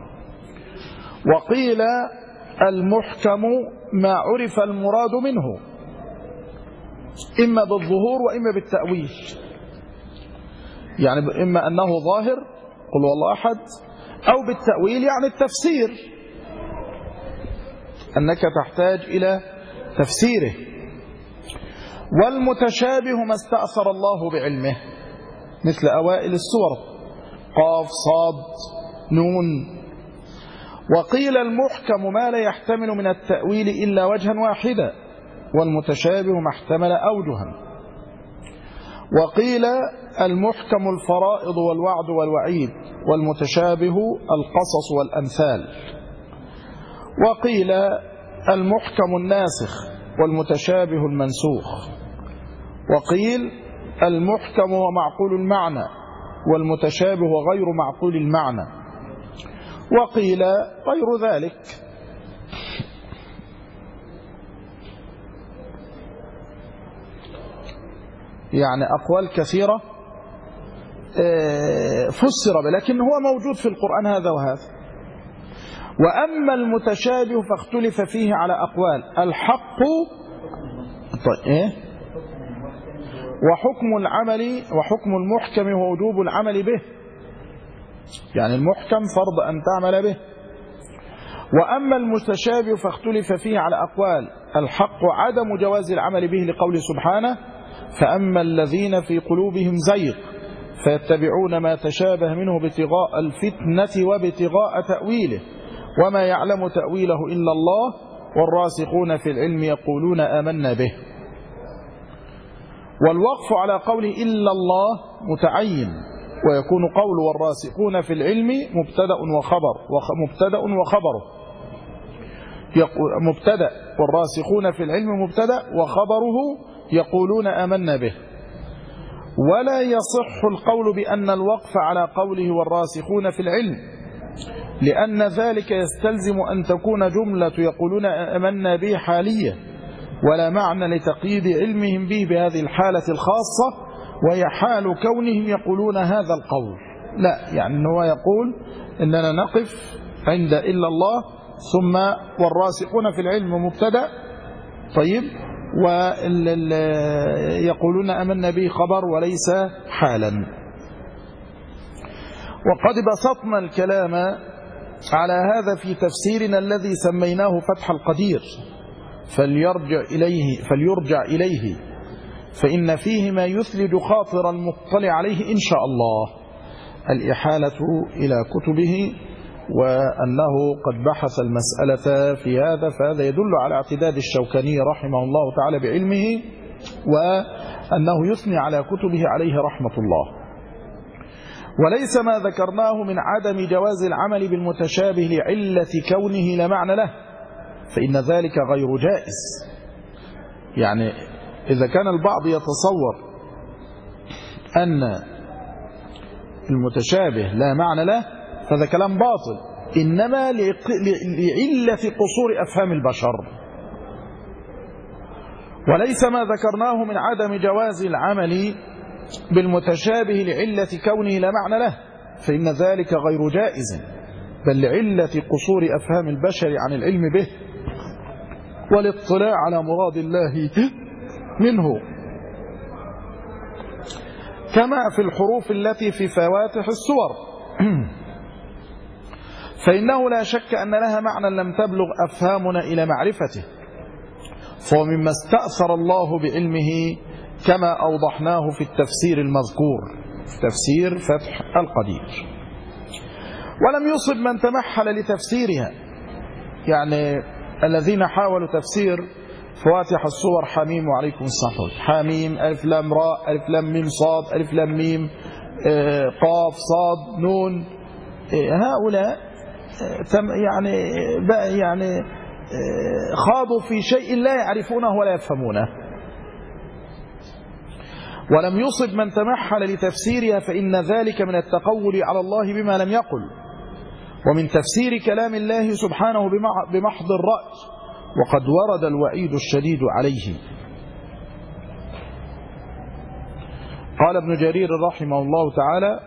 وقيل المحكم ما عرف المراد منه إما بالظهور وإما بالتأويل، يعني إما أنه ظاهر قل والله أحد، أو بالتأويل يعني التفسير، أنك تحتاج إلى تفسيره. والمتشابه ما استأثر الله بعلمه، مثل أوائل السور قاف صاد نون. وقيل المحكم ما لا يحتمل من التأويل إلا وجها واحدا، والمتشابه ما احتمل أوجها. وقيل المحكم الفرائض والوعد والوعيد، والمتشابه القصص والأمثال. وقيل المحكم الناسخ والمتشابه المنسوخ. وقيل المحكم هو معقول المعنى والمتشابه غير معقول المعنى. وقيل غير ذلك. يعني أقوال كثيرة فسر، لكن هو موجود في القرآن هذا وهذا. وأما المتشابه فاختلف فيه على أقوال: الحق وحكم العمل، وحكم المحكم ووجوب العمل به، يعني المحكم فرض أن تعمل به. وأما المتشابه فاختلف فيه على أقوال: الحق عدم جواز العمل به لقوله سبحانه: فأما الذين في قلوبهم زيغ فيتبعون ما تشابه منه ابتغاء الفتنة وابتغاء تأويله وما يعلم تأويله إلا الله والراسخون في العلم يقولون آمنا به. والوقف على قوله إلا الله متعين، ويكون قول والراسخون في العلم مبتدأ وخبره. مبتدأ والراسخون في العلم مبتدأ وخبره يقولون آمنا به. ولا يصح القول بأن الوقف على قوله والراسخون في العلم، لأن ذلك يستلزم أن تكون جملة يقولون آمنا به حالية، ولا معنى لتقييد علمهم به بهذه الحالة الخاصة، وهي حال كونهم يقولون هذا القول. لا، يعني هو يقول إننا نقف عند إلا الله، ثم والراسخون في العلم مبتدأ، طيب، ويقولون آمنا به خبر وليس حالا. وقد بسطنا الكلام على هذا في تفسيرنا الذي سميناه فتح القدير، فليرجع إليه فإن فيه ما يثلج خاطر المطلع عليه إن شاء الله. الإحالة إلى كتبه، وأنه قد بحث المسألة في هذا، فهذا يدل على اعتداد الشوكاني رحمه الله تعالى بعلمه، وأنه يثني على كتبه عليه رحمة الله. وليس ما ذكرناه من عدم جواز العمل بالمتشابه لعلة كونه لا معنى له، فإن ذلك غير جائز. يعني إذا كان البعض يتصور أن المتشابه لا معنى له فهذا كلام باطل، إنما لعلة قصور أفهام البشر. وليس ما ذكرناه من عدم جواز العمل بالمتشابه لعلة كونه لا معنى له، فإن ذلك غير جائز، بل لعلة قصور أفهام البشر عن العلم به والاطلاع على مراد الله منه، كما في الحروف التي في فواتح السور، فإنه لا شك أن لها معنى لم تبلغ أفهامنا إلى معرفته، فهو مما استأثر الله بعلمه كما أوضحناه في التفسير المذكور، في تفسير فتح القدير. ولم يصب من تمحل لتفسيرها، يعني الذين حاولوا تفسير فواتح الصور حميم وعليكم السلام، حميم ألف لام راء ألف لام ميم صاد ألف لام ميم قاف صاد نون، هؤلاء يعني خاضوا في شيء لا يعرفونه ولا يفهمونه. ولم يصب من تمحل لتفسيرها، فإن ذلك من التقول على الله بما لم يقل، ومن تفسير كلام الله سبحانه بمحض الرأي، وقد ورد الوعيد الشديد عليه. قال ابن جرير رحمه الله تعالى: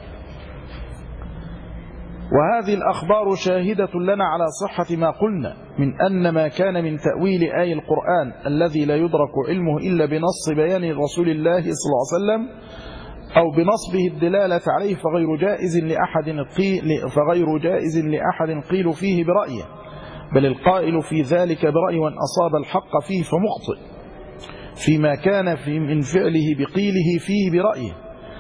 وهذه الأخبار شاهدة لنا على صحة ما قلنا من أن ما كان من تأويل آي القرآن الذي لا يدرك علمه إلا بنص بيان رسول الله صلى الله عليه وسلم أو بنصبه الدلالة عليه فغير جائز لأحد قيل فيه برأيه، بل القائل في ذلك برأي وأن أصاب الحق فيه فمخطئ فيما كان من فعله بقيله فيه برأيه،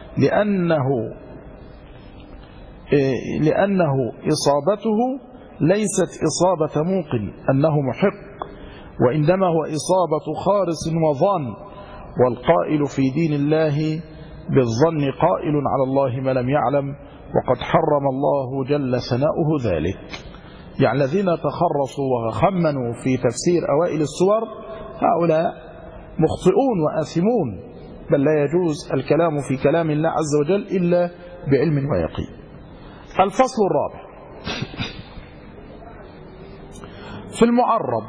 لأنه إصابته ليست إصابة موقن أنه محق، وإنما هو إصابة خارص وظان، والقائل في دين الله بالظن قائل على الله ما لم يعلم، وقد حرم الله جل ثناؤه ذلك. يعني الذين تخرصوا وخمنوا في تفسير أوائل السور هؤلاء مخطئون وآثمون، بل لا يجوز الكلام في كلام الله عز وجل إلا بعلم ويقين. الفصل الرابع في المعرب،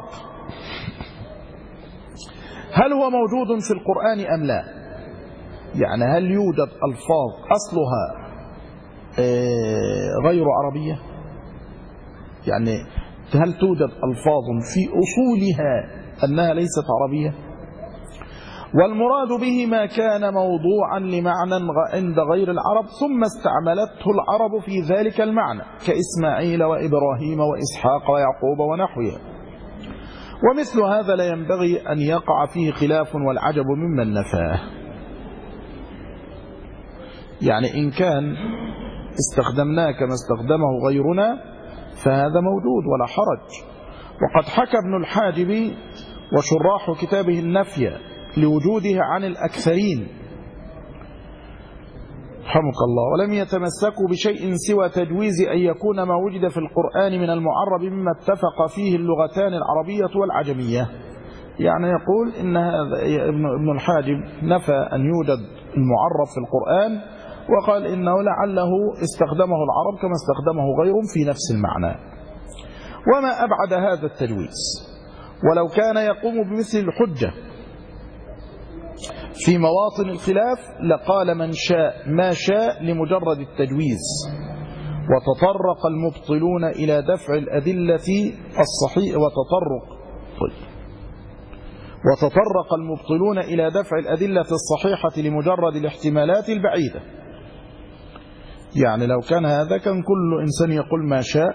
هل هو موجود في القرآن أم لا؟ يعني هل يوجد ألفاظ أصلها غير عربية؟ يعني هل توجد ألفاظ في أصولها أنها ليست عربية؟ والمراد به ما كان موضوعا لمعنى عند غير العرب ثم استعملته العرب في ذلك المعنى، كإسماعيل وإبراهيم وإسحاق ويعقوب ونحوها. ومثل هذا لا ينبغي أن يقع فيه خلاف، والعجب ممن نفاه. يعني إن كان استخدمناه كما استخدمه غيرنا فهذا موجود ولا حرج. وقد حكى ابن الحاجب وشراح كتابه النفي لوجودها عن الأكثرين رحمك الله، ولم يتمسكوا بشيء سوى تجويز أن يكون ما وجد في القرآن من المعرب مما اتفق فيه اللغتان العربية والعجمية. يعني يقول إن هذا ابن الحاجب نفى أن يوجد المعرب في القرآن، وقال إنه لعله استخدمه العرب كما استخدمه غيرهم في نفس المعنى. وما أبعد هذا التجويز، ولو كان يقوم بمثل الحجة في مواطن الخلاف لقال من شاء ما شاء لمجرد التجويز، وتطرق المبطلون إلى دفع الأدلة الصحيح وتطرق المبطلون إلى دفع الأدلة الصحيحة لمجرد الاحتمالات البعيدة. يعني لو كان هذا كان كل إنسان يقول ما شاء،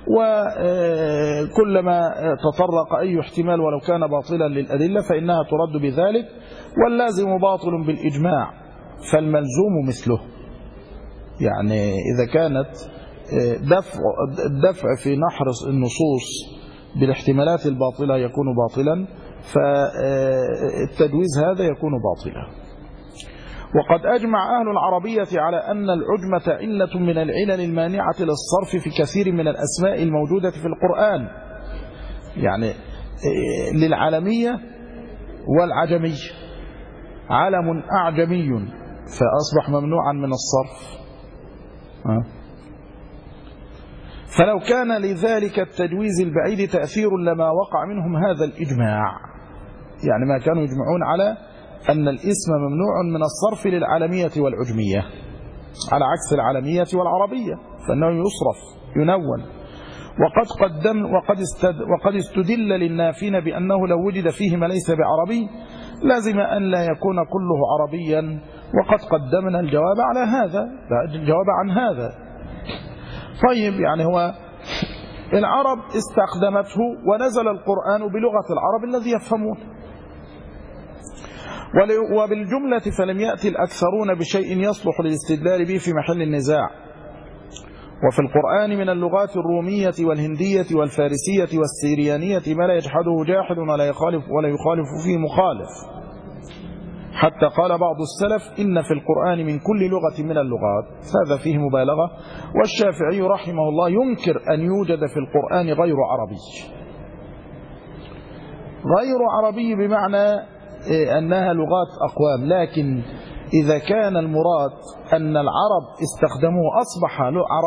وكلما تطرق أي احتمال ولو كان باطلا للأدلة فإنها ترد بذلك، واللازم باطل بالإجماع فالملزوم مثله. يعني إذا كانت الدفع في نحر النصوص بالاحتمالات الباطلة يكون باطلا، فالتجويز هذا يكون باطلا. وقد أجمع أهل العربية على أن العجمة علة من العلل المانعة للصرف في كثير من الأسماء الموجودة في القرآن، يعني للعالمية والعجمية. علم أعجمي فأصبح ممنوعا من الصرف، فلو كان لذلك التجويز البعيد تأثير لما وقع منهم هذا الإجماع. يعني ما كانوا يجمعون على أن الاسم ممنوع من الصرف للعالمية والعجمية، على عكس العالمية والعربية فإنه يصرف ينون. وقد استدل للنافين بأنه لو وجد فيه ما ليس بعربي لازم أن لا يكون كله عربيا، وقد قدمنا الجواب على هذا، الجواب عن هذا. طيب، يعني هو العرب استخدمته ونزل القرآن بلغة العرب الذي يفهمون، وبالجملة فلم يأتي الأكثرون بشيء يصلح للاستدلال به في محل النزاع. وفي القرآن من اللغات الرومية والهندية والفارسية والسيريانية ما لا يجحده جاحد ولا يخالف فيه مخالف، حتى قال بعض السلف إن في القرآن من كل لغة من اللغات. هذا فيه مبالغة، والشافعي رحمه الله ينكر أن يوجد في القرآن غير عربي. غير عربي بمعنى أنها لغات أقوام، لكن إذا كان المراد أن العرب استخدموه أصبح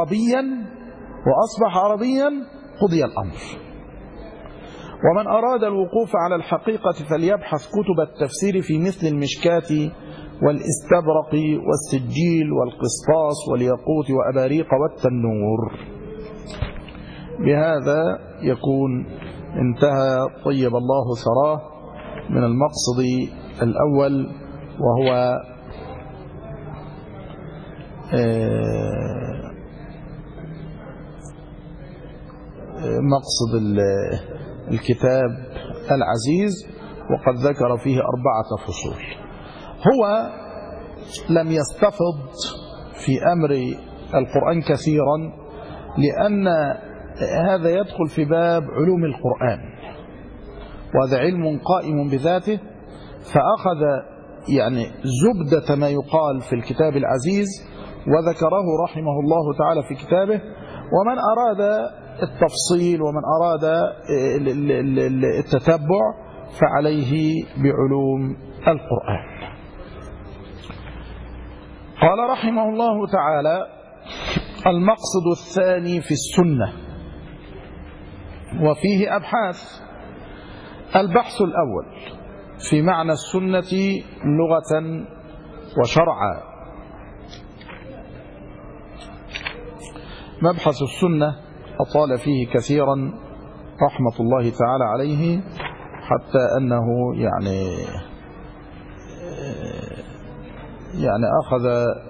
عربيا قضي الأمر. ومن أراد الوقوف على الحقيقة فليبحث كتب التفسير في مثل المشكاة والاستبرق والسجيل والقسطاس والياقوت وأباريق والتنور. بهذا يكون انتهى طيب الله ثراه من المقصد الأول، وهو مقصد الكتاب العزيز، وقد ذكر فيه 4 فصول. هو لم يستفض في أمر القرآن كثيرا، لأن هذا يدخل في باب علوم القرآن، وهذا علم قائم بذاته، فأخذ يعني زبدة ما يقال في الكتاب العزيز وذكره رحمه الله تعالى في كتابه. ومن أراد التفصيل ومن أراد التتبع فعليه بعلوم القرآن. قال رحمه الله تعالى: المقصد الثاني في السنة، وفيه أبحاث. البحث الأول في معنى السنة لغة وشرعا. مبحث السنة أطال فيه كثيرا رحمة الله تعالى عليه، حتى أنه يعني أخذ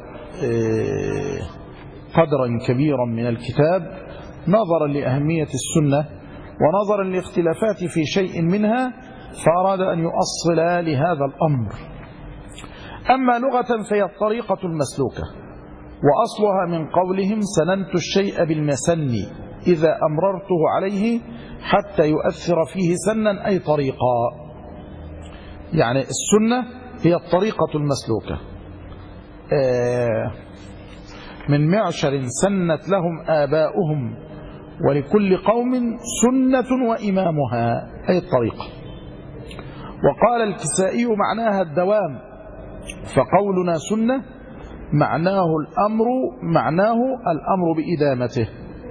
قدرا كبيرا من الكتاب نظرا لأهمية السنة ونظرا لاختلافات في شيء منها، فأراد أن يؤصل لهذا الأمر. أما لغة فهي الطريقة المسلوكة، وأصلها من قولهم: سننت الشيء بالمسن إذا أمررته عليه حتى يؤثر فيه سنا، أي طريقا. يعني السنة هي الطريقة المسلوكة. من معشر سنت لهم آباؤهم ولكل قوم سنة وإمامها، أي الطريقة. وقال الكسائي: معناها الدوام، فقولنا سنة معناه الأمر بإدامته.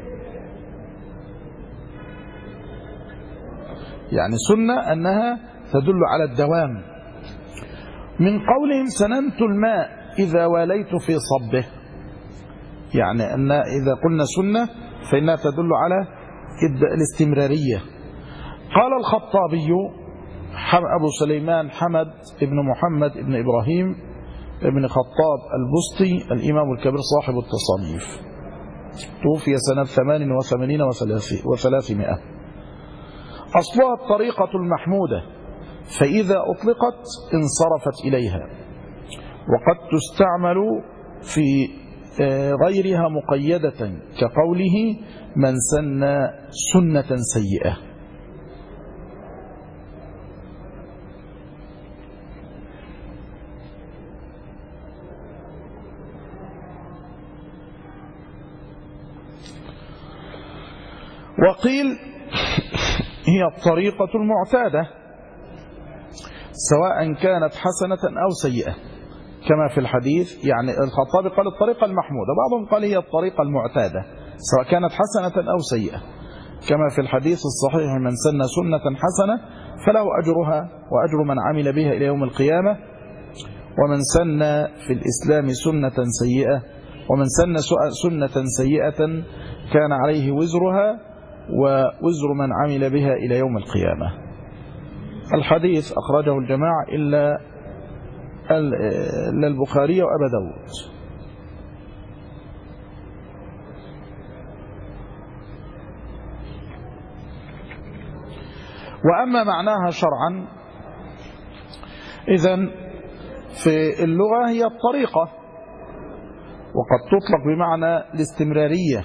يعني سنة أنها تدل على الدوام. من قولهم: سننت الماء إذا واليت في صبه، يعني أن إذا قلنا سنة فإنها تدل على الاستمرارية. قال الخطابي: أبو سليمان حمد ابن محمد ابن إبراهيم ابن خطاب البسطي الإمام الكبير صاحب التصانيف، توفي سنة 88 و300. أصلها الطريقة المحمودة، فإذا أطلقت انصرفت إليها، وقد تستعمل في غيرها مقيدة كقوله من سن سنة سيئة. وقيل هي الطريقة المعتادة سواء كانت حسنة أو سيئة كما في الحديث، يعني الخطابي قال الطريقة المحمودة، بعضهم قال هي الطريقة المعتادة سواء كانت حسنة أو سيئة كما في الحديث الصحيح من سن سنة حسنة فله أجرها وأجر من عمل بها إلى يوم القيامة، ومن سن في الإسلام سنة سيئة ومن سن سنة سيئة كان عليه وزرها ووزر من عمل بها إلى يوم القيامة. الحديث أخرجه الجماعة إلا البخاري وأبا داود. وأما معناها شرعا، إذن في اللغة هي الطريقة، وقد تطلق بمعنى الاستمرارية.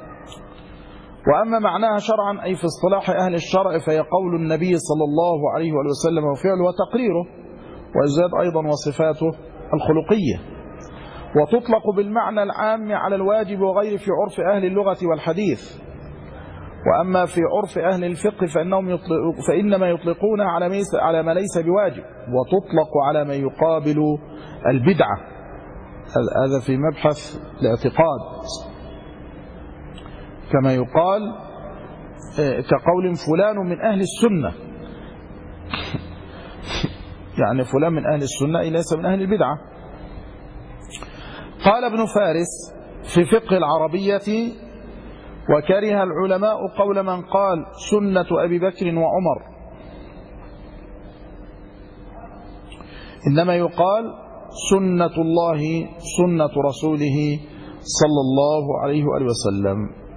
وأما معناها شرعا أي في اصطلاح أهل الشرع فهي قول النبي صلى الله عليه وسلم وفعله وتقريره، ويزداد أيضا وصفاته الخلقية. وتطلق بالمعنى العام على الواجب وغيره في عرف أهل اللغة والحديث. وأما في عرف أهل الفقه فإنما يطلقون على ما ليس بواجب، وتطلق على ما يقابل البدعة. هذا في مبحث الاعتقاد، كما يقال كقول فلان من أهل السنة، يعني فلان من أهل السنة ليس من أهل البدعة. قال ابن فارس في فقه العربية: وكره العلماء قول من قال سنة أبي بكر وعمر، إنما يقال سنة الله سنة رسوله صلى الله عليه وآله وسلم.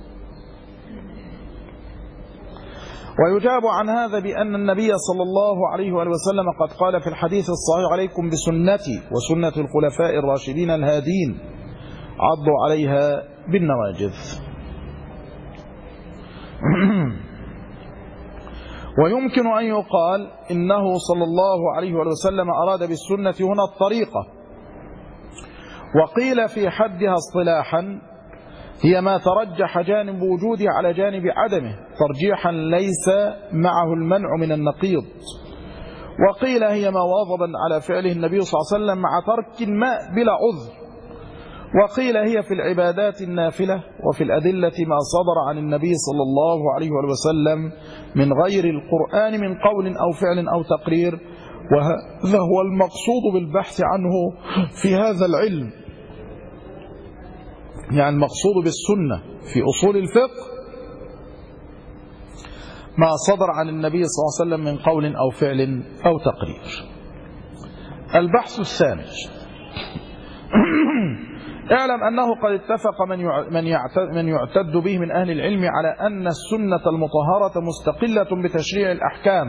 ويجاب عن هذا بأن النبي صلى الله عليه وآله وسلم قد قال في الحديث الصحيح: عليكم بسنتي وسنة الخلفاء الراشدين الهادين عضوا عليها بالنواجذ. ويمكن أن يقال إنه صلى الله عليه وآله وسلم أراد بالسنة هنا الطريقة، وقيل في حدها اصطلاحا هي ما ترجح جانب وجوده على جانب عدمه ترجيحا ليس معه المنع من النقيض، وقيل هي ما واظب على فعله النبي صلى الله عليه وسلم مع ترك ما بلا عذر، وقيل هي في العبادات النافلة وفي الأدلة ما صدر عن النبي صلى الله عليه وسلم من غير القرآن من قول أو فعل أو تقرير، وهذا هو المقصود بالبحث عنه في هذا العلم. يعني المقصود بالسنة في أصول الفقه ما صدر عن النبي صلى الله عليه وسلم من قول أو فعل أو تقرير. البحث الثاني: اعلم أنه قد اتفق من يعتد به من أهل العلم على أن السنة المطهرة مستقلة بتشريع الأحكام،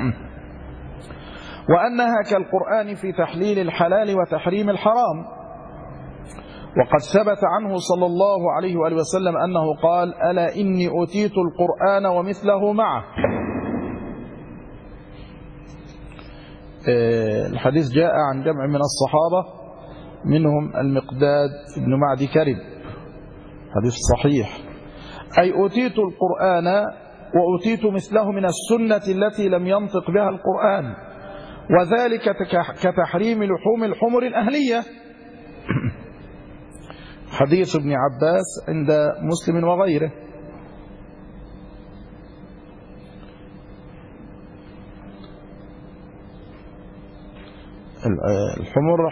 وأنها كالقرآن في تحليل الحلال وتحريم الحرام. وقد ثبت عنه صلى الله عليه وآله وسلم أنه قال: ألا إني أوتيت القرآن ومثله معه. الحديث جاء عن جمع من الصحابة منهم المقداد بن معدي كرب، حديث صحيح، أي أوتيت القرآن وأوتيت مثله من السنة التي لم ينطق بها القرآن، وذلك كتحريم لحوم الحمر الأهلية. حديث ابن عباس عند مسلم وغيره. الحمر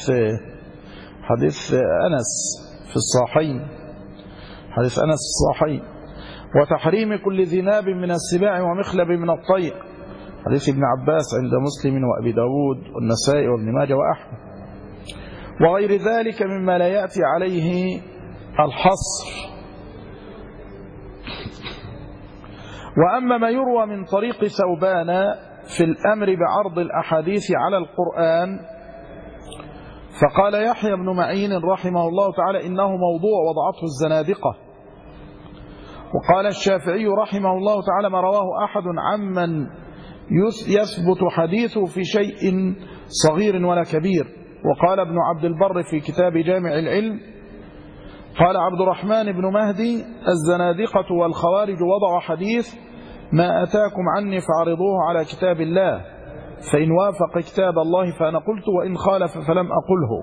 حديث أنس في الصحيحين، حديث أنس الصحيحين. وتحريم كل ذناب من السباع ومخلب من الطير، حديث ابن عباس عند مسلم وأبي داود والنسائي وابن ماجه وأحمد وغير ذلك مما لا يأتي عليه الحصر. وأما ما يروى من طريق ثوبان في الأمر بعرض الأحاديث على القرآن فقال يحيى بن معين رحمه الله تعالى إنه موضوع وضعته الزنادقة. وقال الشافعي رحمه الله تعالى ما رواه أحد عمن يثبت حديثه في شيء صغير ولا كبير. وقال ابن عبد البر في كتاب جامع العلم قال عبد الرحمن بن مهدي الزنادقة والخوارج وضعوا حديث ما أتاكم عني فعرضوه على كتاب الله فإن وافق كتاب الله فأنا قلت وإن خالف فلم أقله.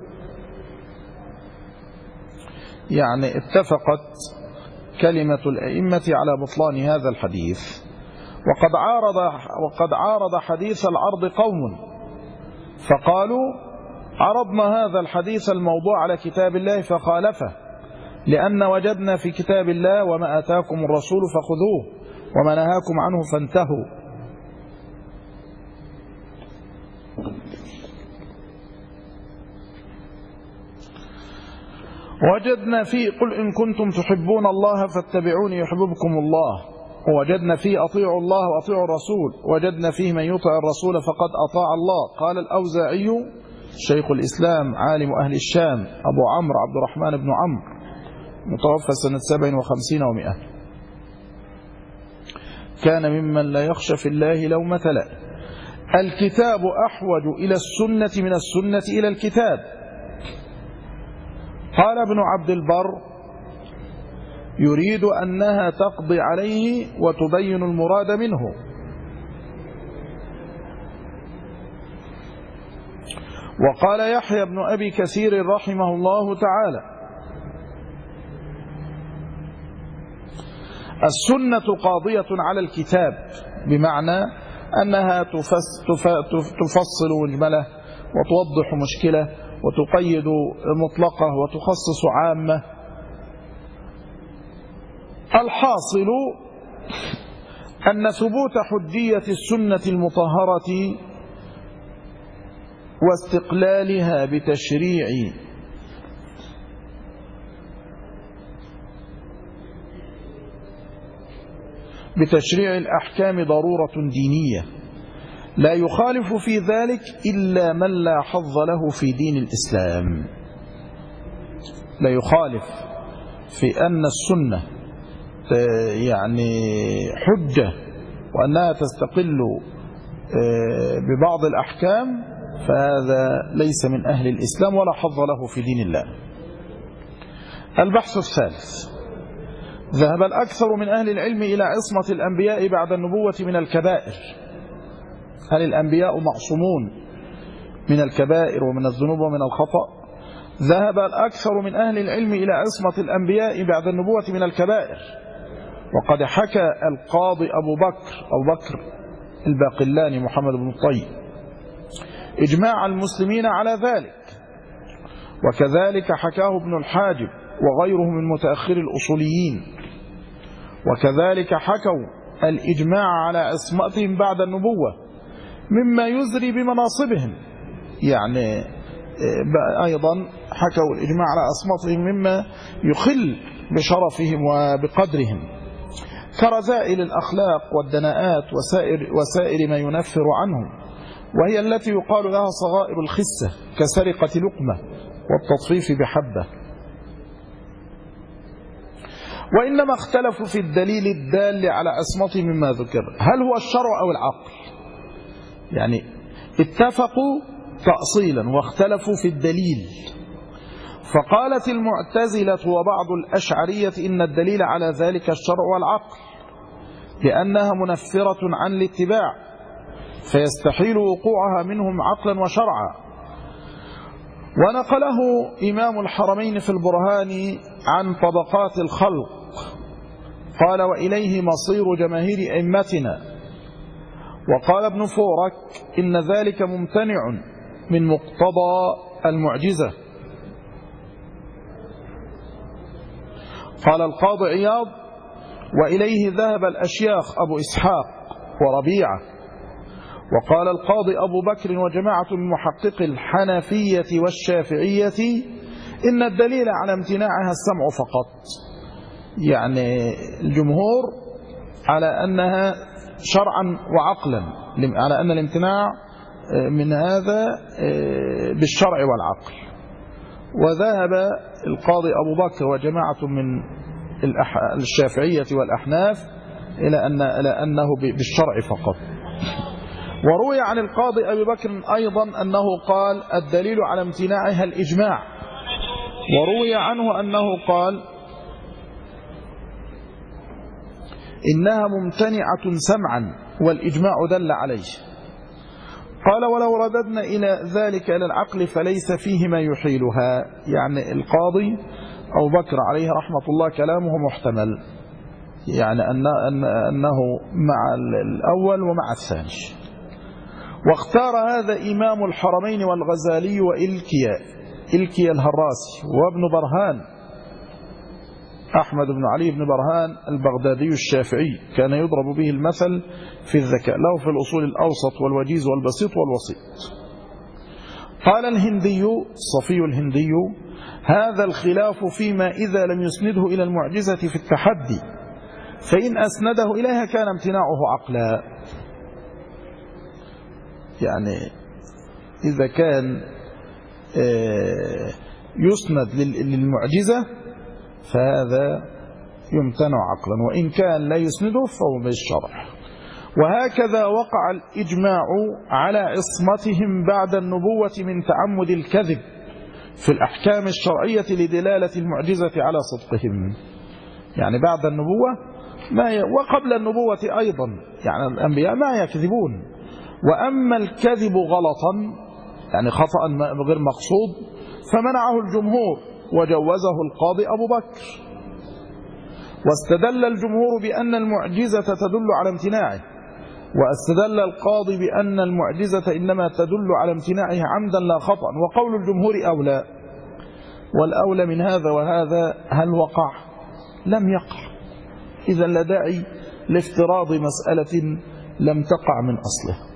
يعني اتفقت كلمة الأئمة على بطلان هذا الحديث. وقد عارض حديث العرض قوم فقالوا عرضنا هذا الحديث الموضوع على كتاب الله فخالفه لأن وجدنا في كتاب الله وما آتاكم الرسول فخذوه وما نهاكم عنه فانتهوا. وجدنا فيه قل إن كنتم تحبون الله فاتبعوني يحببكم الله. ووجدنا فيه أطيعوا الله وأطيعوا الرسول. وجدنا فيه من يطع الرسول فقد أطاع الله. قال الأوزاعي شيخ الإسلام عالم أهل الشام أبو عمرو عبد الرحمن بن عمرو متوفى سنة 57 و100 كان ممن لا يخشى في الله لومة لائم. الكتاب أحوج إلى السنة من السنة إلى الكتاب. قال ابن عبد البر يريد أنها تقضي عليه وتبين المراد منه. وقال يحيى بن أبي كثير رحمه الله تعالى السنة قاضية على الكتاب بمعنى أنها تفصل مجملة وتوضح مشكلة وتقيد مطلقة وتخصص عامة. الحاصل أن ثبوت حجية السنة المطهرة واستقلالها بتشريع الأحكام ضرورة دينية لا يخالف في ذلك إلا من لا حظ له في دين الإسلام. لا يخالف في أن السنة يعني حجة وأنها تستقل ببعض الأحكام فهذا ليس من أهل الإسلام ولا حظ له في دين الله. البحث الثالث ذهب الأكثر من أهل العلم إلى عصمة الأنبياء بعد النبوة من الكبائر. هل الأنبياء معصومون من الكبائر ومن الذنوب ومن الخطأ؟ ذهب الأكثر من أهل العلم إلى عصمة الأنبياء بعد النبوة من الكبائر. وقد حكى القاضي أبو بكر الباقلاني محمد بن الطيب إجماع المسلمين على ذلك. وكذلك حكاه ابن الحاجب وغيره من متأخر الأصوليين. وكذلك حكوا الإجماع على عصمتهم بعد النبوة مما يزري بمناصبهم. يعني أيضا حكوا الإجماع على عصمتهم مما يخل بشرفهم وبقدرهم كرذائل الأخلاق والدناءات وسائر ما ينفر عنهم، وهي التي يقال لها صغائر الخسة كسرقة لقمة والتطفيف بحبة. وإنما اختلفوا في الدليل الدال على عصمته مما ذكر، هل هو الشرع أو العقل؟ يعني اتفقوا تأصيلا واختلفوا في الدليل. فقالت المعتزلة وبعض الأشعرية إن الدليل على ذلك الشرع والعقل لأنها منفرة عن الاتباع فيستحيل وقوعها منهم عقلا وشرعا. ونقله إمام الحرمين في البرهان عن طبقات الخلق قال وإليه مصير جماهير أئمتنا. وقال ابن فورك إن ذلك ممتنع من مقتضى المعجزة. قال القاضي عياض وإليه ذهب الأشياخ أبو إسحاق وربيعة وقال القاضي أبو بكر وجماعة من محققي الحنفية والشافعية إن الدليل على امتناعها السمع فقط. يعني الجمهور على أنها شرعا وعقلا، على أن الامتناع من هذا بالشرع والعقل. وذهب القاضي أبو بكر وجماعة من الشافعية والأحناف إلى أنه بالشرع فقط. وروي عن القاضي أبي بكر أيضا أنه قال الدليل على امتناعها الإجماع. وروي عنه أنه قال إنها ممتنعة سمعا والإجماع دل عليه. قال ولو رددنا إلى ذلك إلى العقل فليس فيه ما يحيلها. يعني القاضي أبو بكر عليه رحمة الله كلامه محتمل، يعني أنه مع الأول ومع الثاني. واختار هذا إمام الحرمين والغزالي وإلكيا الهراسي وابن برهان أحمد بن علي بن برهان البغدادي الشافعي، كان يضرب به المثل في الذكاء، له في الأصول الأوسط والوجيز والبسيط والوسيط. قال الهندي صفي الهندي هذا الخلاف فيما إذا لم يسنده إلى المعجزة في التحدي، فإن أسنده إليها كان امتناعه عقلا. يعني إذا كان يسند للمعجزة فهذا يمتنع عقلا، وإن كان لا يسنده فهو بالشرع. وهكذا وقع الإجماع على عصمتهم بعد النبوة من تعمد الكذب في الأحكام الشرعية لدلالة المعجزة على صدقهم. يعني بعد النبوة وقبل النبوة أيضا، يعني الأنبياء ما يكذبون. وأما الكذب غلطا يعني خطأ غير مقصود فمنعه الجمهور وجوزه القاضي أبو بكر. واستدل الجمهور بأن المعجزة تدل على امتناعه، واستدل القاضي بأن المعجزة إنما تدل على امتناعه عمدا لا خطأ، وقول الجمهور أولى. والأولى من هذا وهذا هل وقع؟ لم يقع. إذا لا داعي لافتراض مسألة لم تقع من أصلها.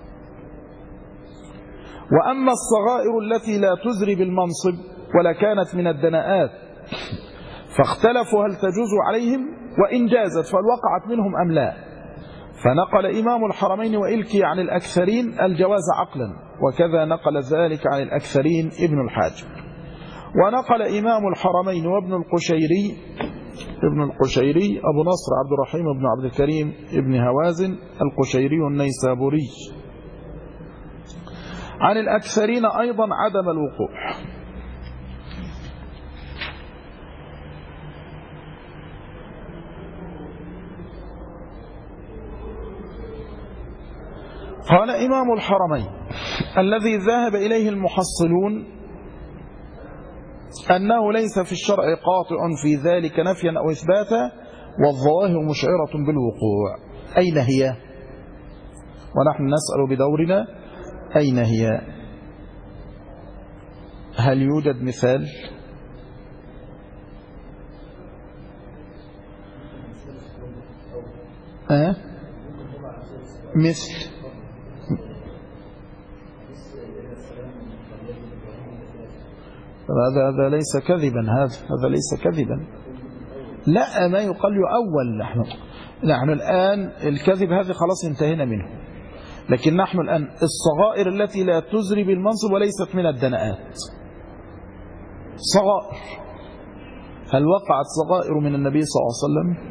وأما الصغائر التي لا تزري بالمنصب ولا كانت من الدناءات فاختلفوا هل تجوز عليهم، وإن جازت فهل وقعت منهم أم لا. فنقل إمام الحرمين وإلكي عن الأكثرين الجواز عقلا، وكذا نقل ذلك عن الأكثرين ابن الحاجب. ونقل إمام الحرمين وابن القشيري أبو نصر عبد الرحيم بن عبد الكريم ابن هوازن القشيري النيسابوري عن الأكثرين أيضا عدم الوقوع. قال إمام الحرمين الذي ذهب إليه المحصلون أنه ليس في الشرع قاطع في ذلك نفيا أو إثباتا، والظواهر مشعرة بالوقوع. أين هي؟ ونحن نسأل بدورنا أين هي؟ هل يوجد مثال؟ مثل هذا ليس كذبا، هذا ليس كذبا. لا، ما يقال يؤول. نحن الآن الكذب هذا خلاص انتهينا منه، لكن نحن الآن الصغائر التي لا تزري بالمنصب وليست من الدناءات. صغائر، هل وقعت صغائر من النبي صلى الله عليه وسلم؟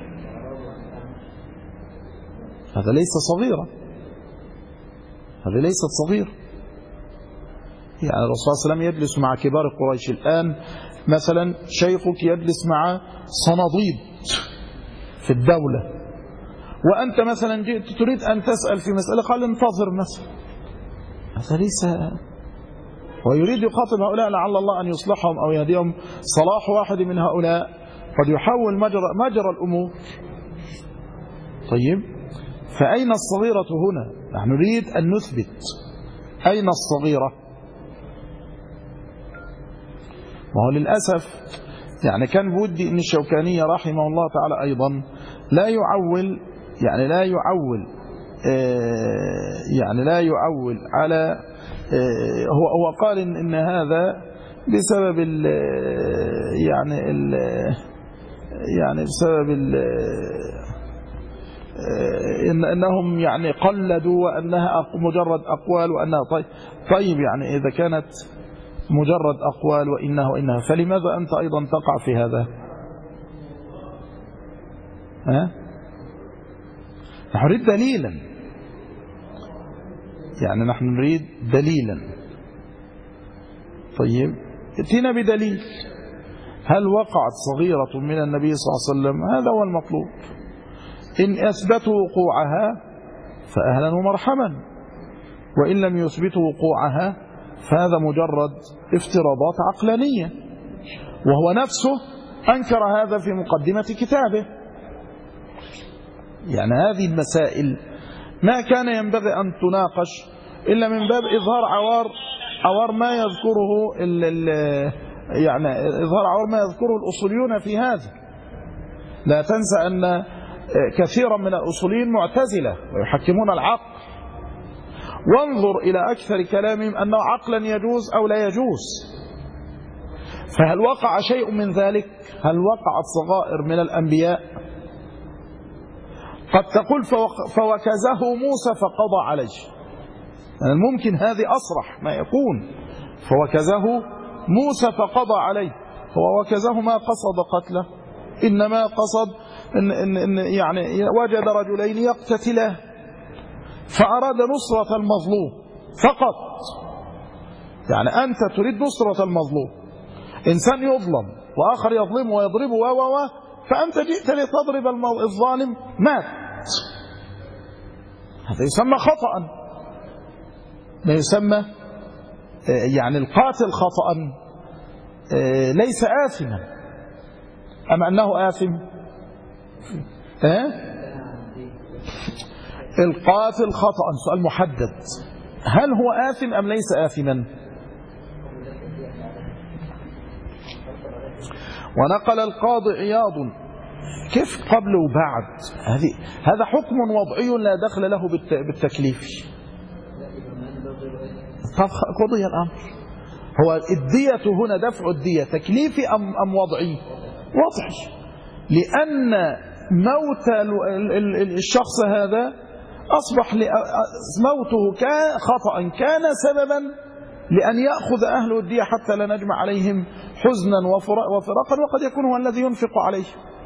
هذا ليس صغيرا، هذا ليست صغير. يعني الرسول صلى الله عليه وسلم يجلس مع كبار قريش. الآن مثلا شيخك يجلس مع صناديد في الدولة، وأنت مثلا جئت تريد أن تسأل في مسألة، قال انتظر مثلا. هذا ليس، ويريد يخاطب هؤلاء لعل الله أن يصلحهم أو يهديهم. صلاح واحد من هؤلاء قد يحول مجرى الأمور. طيب، فأين الصغيرة هنا؟ نحن نريد أن نثبت أين الصغيرة. وهو للأسف يعني كان بودي أن الشوكاني رحمه الله تعالى أيضا لا يعول يعني لا يعول على هو قال إن هذا بسبب يعني بسبب إنهم يعني قلدوا وأنها مجرد أقوال وأنها طيب يعني إذا كانت مجرد أقوال وإنها فلماذا أنت أيضا تقع في هذا؟ نحن نريد دليلا، يعني نحن نريد دليلا. طيب ائتنا بدليل. هل وقعت صغيرة من النبي صلى الله عليه وسلم؟ هذا هو المطلوب. إن أثبتوا وقوعها فأهلا ومرحبا، وإن لم يثبتوا وقوعها فهذا مجرد افتراضات عقلانية، وهو نفسه أنكر هذا في مقدمة كتابه. يعني هذه المسائل ما كان ينبغي أن تناقش إلا من باب إظهار عوار ما يذكره يعني إظهار عوار ما يذكره الأصوليون في هذا. لا تنسى أن كثيرا من الأصوليين معتزلة ويحكمون العقل، وانظر إلى أكثر كلامهم أنه عقلا يجوز أو لا يجوز. فهل وقع شيء من ذلك؟ هل وقعت صغائر من الأنبياء؟ قد تقول فوكزه موسى فقضى عليه، يعني ممكن هذه أصرح ما يكون. فوكزه موسى فقضى عليه، هو وكزه ما قصد قتله، إنما قصد إن يعني وجد رجلين يقتتلان فأراد نصرة المظلوم فقط. يعني أنت تريد نصرة المظلوم، إنسان يظلم وآخر يظلم ويضربه فأنت جئت لتضرب الظالم مات. هذا يسمى خطأ، ما يسمى يعني القاتل خطأ ليس آثما. أما أنه آثم القاتل خطأ. سؤال محدد، هل هو آثم أم ليس آثما؟ ونقل القاضي عياض كيف قبل وبعد، هذا حكم وضعي لا دخل له بالتكليف. طب قضي الأمر، هو الدية هنا دفع الدية تكليفي أم وضعي؟ وضعي، لأن موت الشخص هذا أصبح موته خطأ كان سببا لأن يأخذ أهل الدية حتى لا نجمع عليهم حزنا وفراقا، وقد يكون هو الذي ينفق عليه.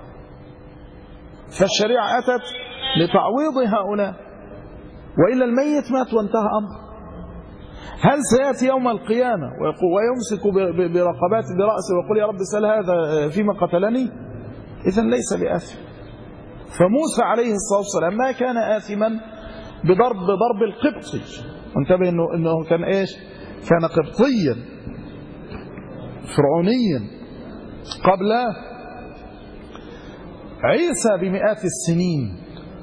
فالشريعة أتت لتعويض هؤلاء، وإلا الميت مات وانتهى أمر. هل سيأتي يوم القيامة ويمسك برقبات برأسه ويقول يا رب سل هذا فيما قتلني؟ إذن ليس بآثم. فموسى عليه الصلاة والسلام ما كان آثما بضرب القبطي. انتبه إنه كان إيش؟ كان قبطيا فرعونيا قبل عيسى بمئات السنين.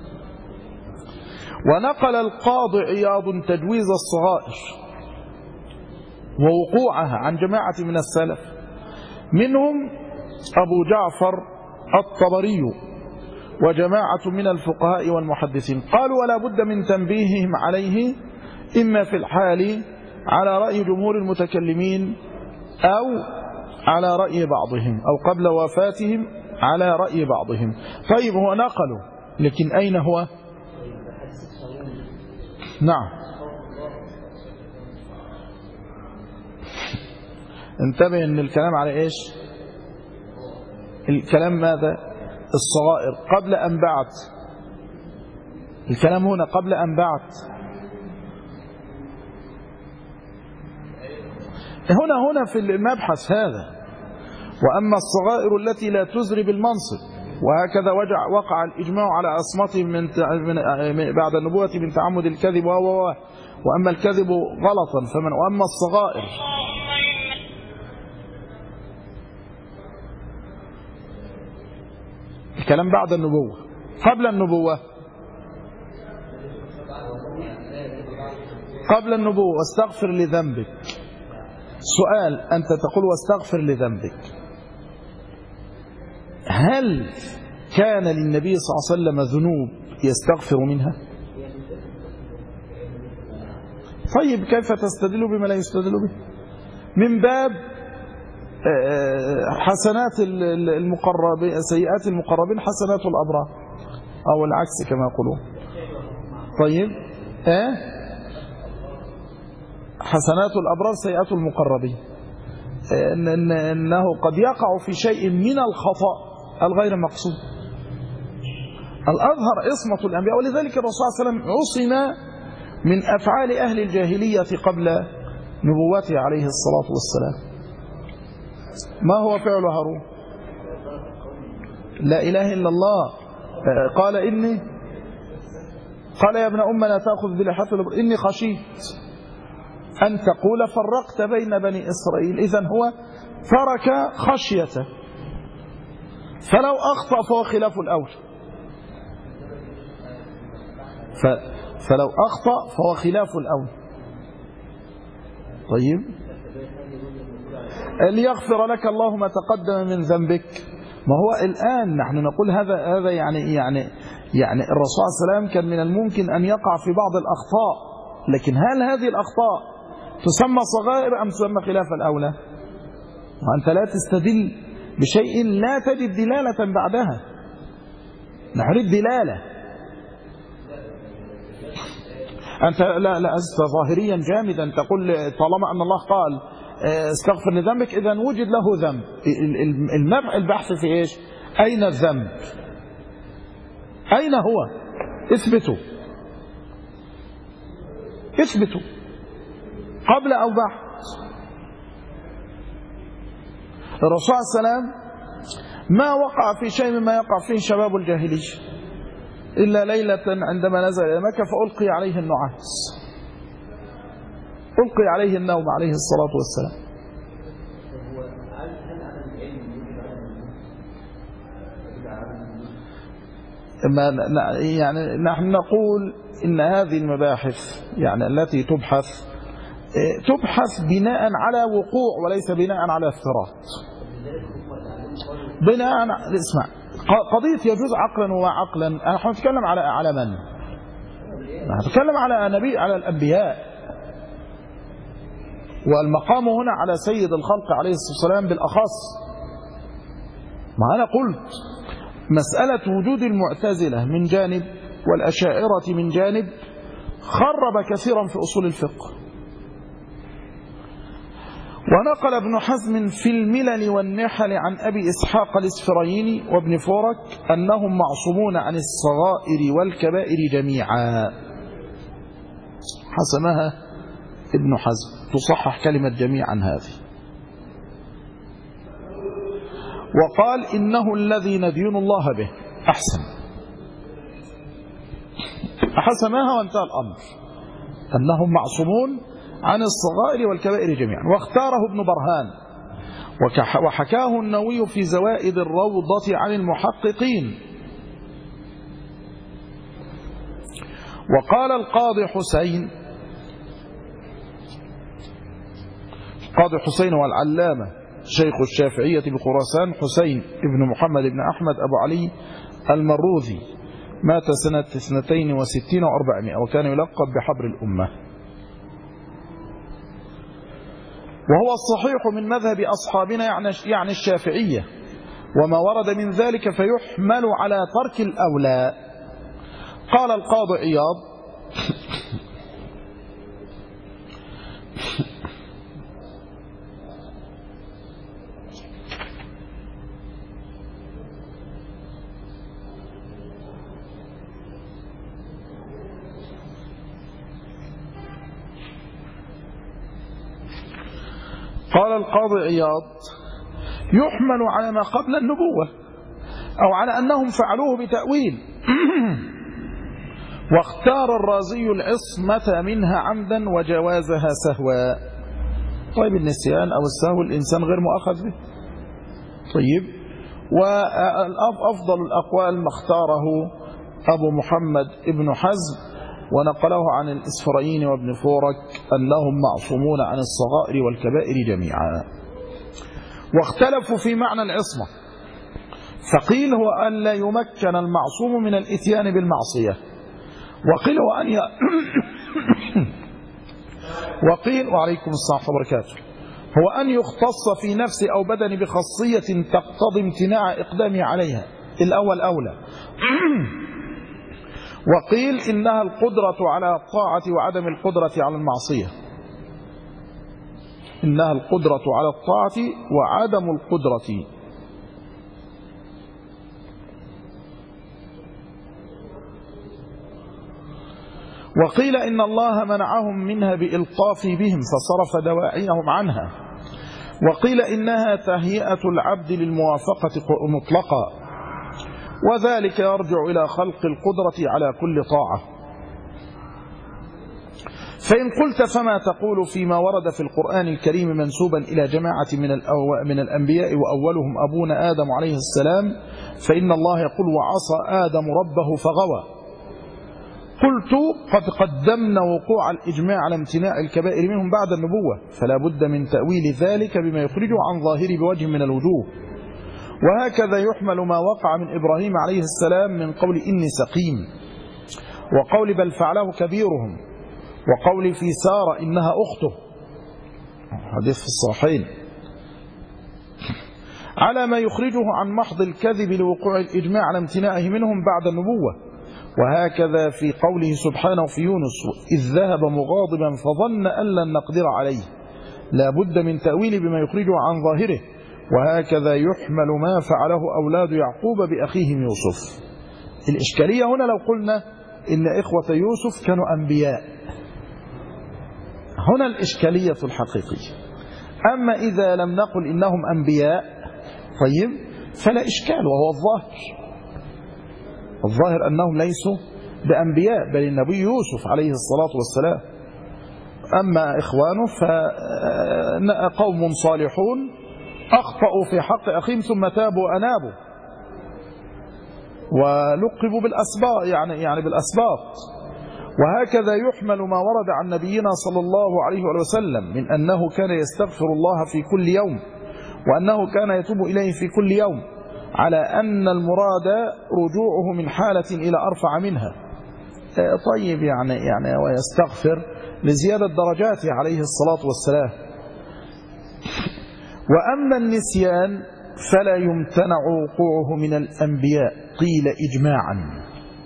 ونقل القاضي عياض تجويز الصغائر ووقوعها عن جماعة من السلف، منهم أبو جعفر الطبري وجماعة من الفقهاء والمحدثين. قالوا ولا بد من تنبيههم عليه، إما في الحال على رأي جمهور المتكلمين أو على رأي بعضهم، أو قبل وفاتهم على رأي بعضهم. طيب هو نقله، لكن أين هو؟ نعم، انتبه ان الكلام على ايش؟ الكلام ماذا؟ الصغائر قبل أم بعد؟ الكلام هنا قبل أم بعد؟ هنا في المبحث هذا. وأما الصغائر التي لا تزري بالمنصب، وهكذا وقع الإجماع على عصمتهم بعد النبوة من تعمد الكذب وأما الكذب غلطا وأما الصغائر الكلام بعد النبوة. قبل النبوة، قبل النبوة واستغفر لذنبك. سؤال، أنت تقول واستغفر لذنبك، هل كان للنبي صلى الله عليه وسلم ذنوب يستغفر منها؟ طيب كيف تستدل بما لا يستدل به؟ من باب حسنات المقربين سيئات المقربين حسنات الأبرار، أو العكس كما يقولون. طيب حسنات الأبرار سيئات المقربين، إنه قد يقع في شيء من الخطأ الغير مقصود. الأظهر عصمة الأنبياء، ولذلك الرسول صلى الله عليه وسلم عصم من أفعال أهل الجاهلية قبل نبوته عليه الصلاة والسلام. ما هو فعل هارون؟ لا إله إلا الله. قال يا ابن أم لا تأخذ بلحية الإبل إني خشيت أن تقول فرقت بين بني إسرائيل. إذن هو ترك خشيته، فلو أخطأ فهو خلاف الأول، فلو أخطأ فهو خلاف الأول. طيب ليغفر لك الله ما تقدم من ذنبك. ما هو الآن نحن نقول هذا يعني الرسول صلى الله عليه وسلم كان من الممكن أن يقع في بعض الأخطاء، لكن هل هذه الأخطاء تسمى صغائر أم تسمى خلاف الأولى؟ وأنت لا تستدل بشيء لا تجد دلالة بعدها. نحن الدلالة. أنت لا أزت ظاهريا جامدا تقول طالما أن الله قال استغفر لذنبك إذن وجد له ذنب. البحث في إيش؟ أين الذنب؟ أين هو؟ اثبتوا قبل أو بعد. الرسول صلى الله عليه وسلم ما وقع في شيء مما يقع فيه شباب الجاهلية إلا ليلة عندما نزل إلى مكة فألقي عليه النعاس، ألقي عليه النوم عليه الصلاة والسلام. يعني نحن نقول إن هذه المباحث يعني التي تبحث بناء على وقوع وليس بناء على افتراض. اسمع، قضية يجوز عقلا وعقلا، نحن نتكلم على من؟ نحن نتكلم على الأنبياء، والمقام هنا على سيد الخلق عليه الصلاة والسلام بالأخص. ما أنا قلت مسألة وجود المعتزلة من جانب والأشاعرة من جانب خرب كثيرا في أصول الفقه. ونقل ابن حزم في الملل والنحل عن أبي إسحاق الإسفرايني وابن فورك أنهم معصومون عن الصغائر والكبائر جميعا. حسمها ابن حزم، تصحح كلمة جميعا هذه. وقال إنه الذي ندين الله به أحسن. حسمها وانتهى الأمر، أنهم معصومون عن الصغائر والكبائر جميعا. واختاره ابن برهان وحكاه النووي في زوائد الروضة عن المحققين. وقال القاضي حسين والعلامة شيخ الشافعية بخراسان حسين ابن محمد بن أحمد أبو علي المروذي، مات سنة 62 و400 وكان يلقب بحبر الأمة. وهو الصحيح من مذهب أصحابنا يعني الشافعية، وما ورد من ذلك فيحمل على ترك الأولى. قال القاضي عياض يحمل على ما قبل النبوة أو على أنهم فعلوه بتأويل. واختار الرازي العصمة منها عمدا وجوازها سهوا. طيب النسيان أو السهو الإنسان غير مؤاخذ به. طيب، وأفضل الأقوال ما اختاره أبو محمد ابن حزم ونقله عن الإسفرايين وابن فورك أنهم معصومون عن الصغائر والكبائر جميعا. واختلفوا في معنى العصمة، فقيل هو أن لا يمكن المعصوم من الإتيان بالمعصية، وقيل هو وقيل وعليكم السلام وبركاته هو أن يختص في نفس أو بدن بخاصية تقتضي امتناع إقدامه عليها، الأول أولى. وقيل إنها القدرة على الطاعة وعدم القدرة على المعصية، إنها القدرة على الطاعة وعدم القدرة. وقيل إن الله منعهم منها بإلطاف بهم فصرف دواعيهم عنها. وقيل إنها تهيئة العبد للموافقة مطلقا، وذلك يرجع إلى خلق القدرة على كل طاعة. فإن قلت فما تقول فيما ورد في القرآن الكريم منسوبا إلى جماعة من الأنبياء وأولهم أبونا آدم عليه السلام، فإن الله يقول وعصى آدم ربه فغوى. قلت قد قدمنا وقوع الإجماع على امتناع الكبائر منهم بعد النبوة، فلا بد من تأويل ذلك بما يخرجه عن ظاهره بوجه من الوجوه. وهكذا يحمل ما وقع من إبراهيم عليه السلام من قول إني سقيم، وقول بل فعله كبيرهم، وقول في سارة إنها أخته، حديث في الصحيحين، على ما يخرجه عن محض الكذب لوقوع الإجماع على امتناعه منهم بعد النبوة. وهكذا في قوله سبحانه في يونس إذ ذهب مغاضبا فظن أن لن نقدر عليه، لا بد من تأويل بما يخرجه عن ظاهره. وهكذا يحمل ما فعله أولاد يعقوب بأخيهم يوسف. الإشكالية هنا لو قلنا إن إخوة يوسف كانوا أنبياء، هنا الإشكالية الحقيقية. أما إذا لم نقل إنهم أنبياء طيب فلا إشكال، وهو الظاهر أنهم ليسوا بأنبياء بل النبي يوسف عليه الصلاة والسلام. أما إخوانه فقوم صالحون أخطأوا في حق أخيهم ثم تابوا وأنابوا ولقبوا بالأسباط، يعني بالأسباط. وهكذا يحمل ما ورد عن نبينا صلى الله عليه وسلم من أنه كان يستغفر الله في كل يوم، وأنه كان يتوب إليه في كل يوم، على أن المراد رجوعه من حالة إلى أرفع منها. طيب يعني ويستغفر لزيادة درجاته عليه الصلاة والسلام. وأما النسيان فلا يمتنع وقوعه من الأنبياء، قيل إجماعا.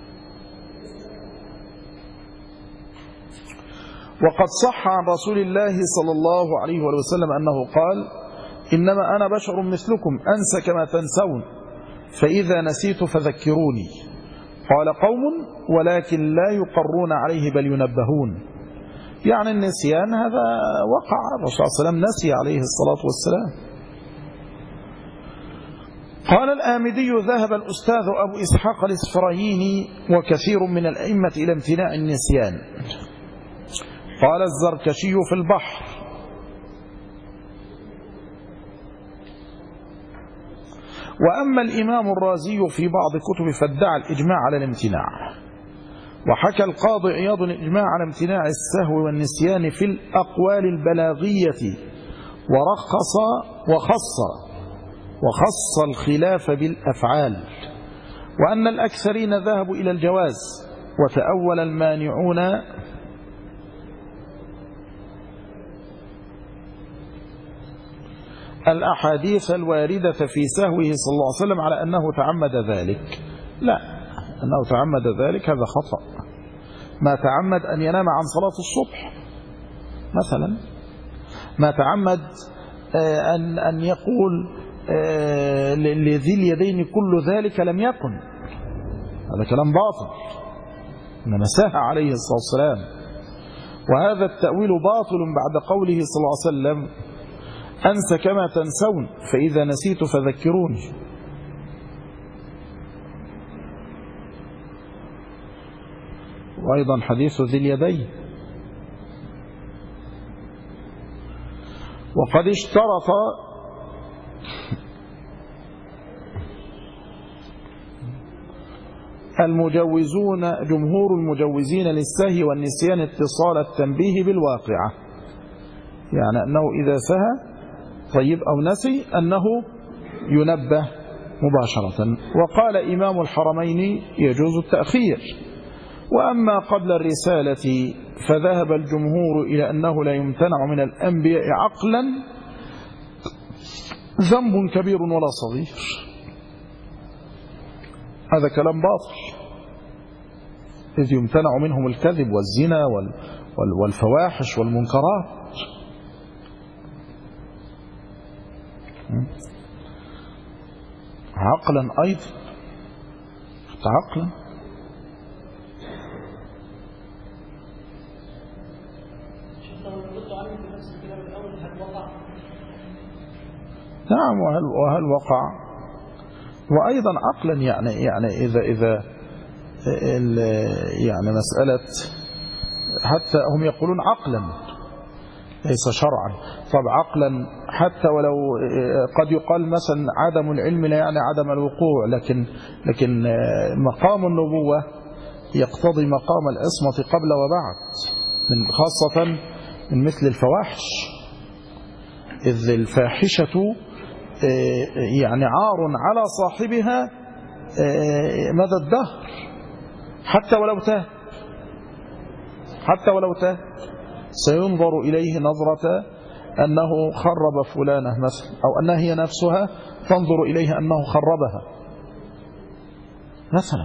وقد صح عن رسول الله صلى الله عليه وسلم أنه قال إنما أنا بشر مثلكم أنسى كما تنسون، فإذا نسيت فذكروني. قال قوم ولكن لا يقرون عليه بل ينبهون. يعني النسيان هذا وقع، الرسول صلى الله عليه وسلم نسي عليه الصلاة والسلام. قال الآمدي ذهب الأستاذ أبو إسحاق الإسفرايني وكثير من الأئمة إلى امتناع النسيان. قال الزركشي في البحر وأما الإمام الرازي في بعض كتب فادعى الإجماع على الامتناع. وحكى القاضي عياض الإجماع على امتناع السهو والنسيان في الأقوال البلاغية، وخص الخلاف بالأفعال، وأن الأكثرين ذهبوا إلى الجواز، وتأول المانعون الأحاديث الواردة في سهوه صلى الله عليه وسلم على أنه تعمد ذلك. لا، أنه تعمد ذلك هذا خطأ. ما تعمد أن ينام عن صلاة الصبح مثلا، ما تعمد أن يقول لذي اليدين كل ذلك لم يكن، هذا كلام باطل، إنما سهى عليه الصلاة والسلام. وهذا التأويل باطل بعد قوله صلى الله عليه وسلم أنسى كما تنسون فإذا نسيت فذكروني. وأيضا حديث ذي اليدين. وقد اشترط جمهور المجوزين للسهي والنسيان اتصال التنبيه بالواقعة، يعني أنه إذا سهى طيب أو نسي أنه ينبه مباشرة. وقال إمام الحرمين يجوز التأخير، وأما قبل الرسالة فذهب الجمهور إلى أنه لا يمتنع من الأنبياء عقلا ذنب كبير ولا صغير. هذا كلام باطل، إذ يمتنع منهم الكذب والزنا والفواحش والمنكرات. عقلا أيضا، عقلا. نعم، وهل وقع؟ وأيضا عقلا يعني إذا يعني مسألة، حتى هم يقولون عقلا ليس شرعا. طب عقلا حتى ولو قد يقال مثلا عدم العلم لا يعني عدم الوقوع، لكن مقام النبوة يقتضي مقام العصمة قبل وبعد، خاصة من مثل الفواحش، إذ الفاحشة يعني عار على صاحبها مدى الدهر، حتى ولو تاه سينظر إليه نظرة أنه خرب فلانة مثلا، أو أنها هي نفسها تنظر إليه أنه خربها مثلا.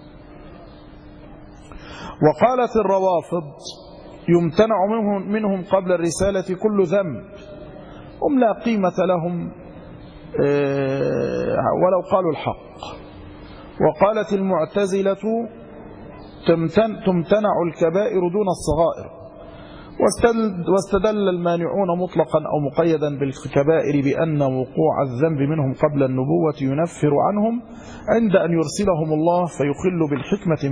وقالت الروافض يمتنع منهم قبل الرسالة كل ذنب، هم لا قيمة لهم ولو قالوا الحق. وقالت المعتزلة تمتنع الكبائر دون الصغائر، واستدل المانعون مطلقا أو مقيدا بالكبائر بأن وقوع الذنب منهم قبل النبوة ينفر عنهم عند أن يرسلهم الله فيخل بالحكمة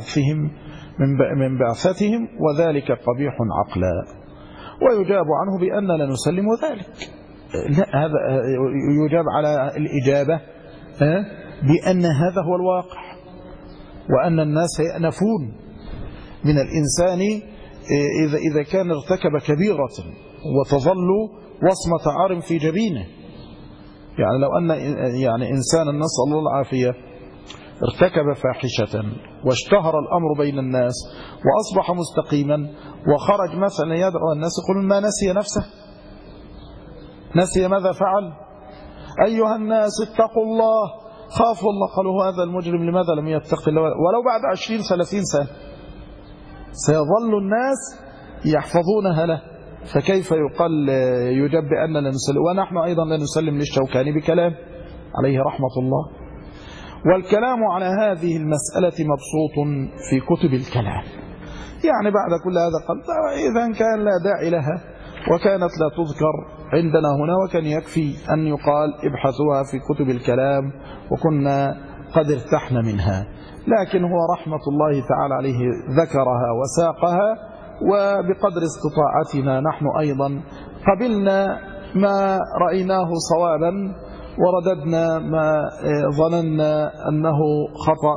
من بعثتهم، وذلك قبيح عقلا. ويجاب عنه بأن لا نسلم ذلك. لا، هذا يجاب على الإجابة بأن هذا هو الواقع، وأن الناس يأنفون من الإنسان إذا كان ارتكب كبيرة وتظل وصمة عار في جبينه. يعني لو أن يعني إنسانا نسأل الله العافية ارتكب فاحشة واشتهر الأمر بين الناس وأصبح مستقيما وخرج مثلا يدعو الناس، يقولون ما نسي نفسه، نسي ماذا فعل؟ أيها الناس اتقوا الله، خافوا الله. قالوا هذا المجرم لماذا لم يتق الله؟ ولو بعد 20-30 سنة سيظل الناس يحفظونها له، فكيف يجب بأننا نسلم؟ ونحن أيضا لا نسلم للشوكاني بكلام عليه رحمة الله. والكلام على هذه المسألة مبسوط في كتب الكلام. يعني بعد كل هذا قال إذا كان لا داعي لها وكانت لا تذكر عندنا هنا، وكان يكفي أن يقال ابحثوها في كتب الكلام وكنا قد ارتحنا منها. لكن هو رحمة الله تعالى عليه ذكرها وساقها، وبقدر استطاعتنا نحن أيضا قبلنا ما رأيناه صوابا ورددنا ما ظننا أنه خطأ،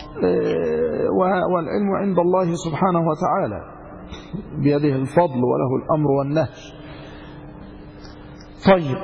والعلم عند الله سبحانه وتعالى بيده الفضل وله الأمر والنهي. طيب،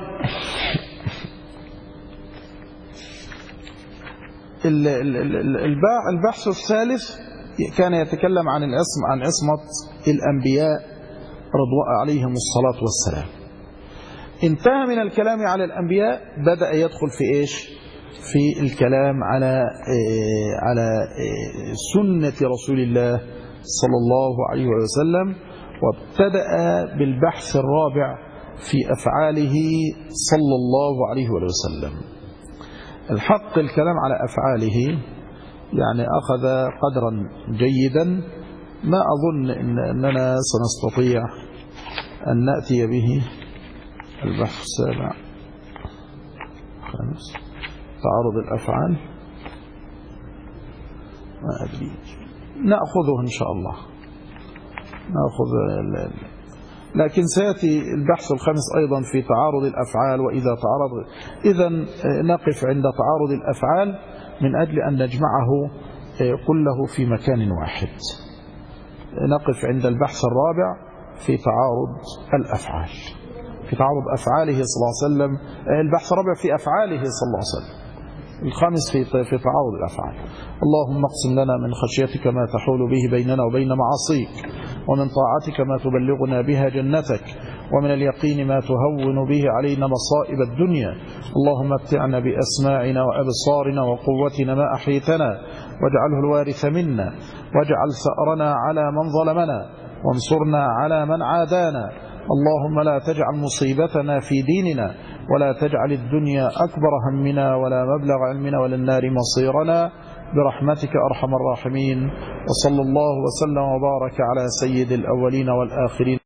البحث الثالث كان يتكلم عن عصمة الأنبياء عليهم الصلاة والسلام. انتهى من الكلام على الأنبياء، بدأ يدخل في إيش؟ في الكلام على سنة رسول الله صلى الله عليه وسلم، وابتدأ بالبحث الرابع في أفعاله صلى الله عليه وسلم. الحق الكلام على أفعاله يعني أخذ قدرا جيدا، ما أظن أننا سنستطيع أن نأتي به. البحث السابع خامس تعارض الأفعال، ما أدري، نأخذه إن شاء الله، لكن سيأتي البحث الخامس أيضا في تعارض الأفعال. وإذا تعارض إذن نقف عند تعارض الأفعال من أجل أن نجمعه كله في مكان واحد. نقف عند البحث الرابع في تعارض الأفعال، في تعارض أفعاله صلى الله عليه وسلم. البحث الرابع في أفعاله صلى الله عليه وسلم، الخامس في تعارض الأفعال. اللهم اقسم لنا من خشيتك ما تحول به بيننا وبين معاصيك، ومن طاعتك ما تبلغنا بها جنتك، ومن اليقين ما تهون به علينا مصائب الدنيا. اللهم متعنا بأسماعنا وأبصارنا وقوتنا ما أحيتنا، واجعله الوارث منا، واجعل ثأرنا على من ظلمنا، وانصرنا على من عادانا. اللهم لا تجعل مصيبتنا في ديننا، ولا تجعل الدنيا أكبر همنا ولا مبلغ علمنا ولا النار مصيرنا، برحمتك أرحم الراحمين. وصلى الله وسلم وبارك على سيد الأولين والآخرين.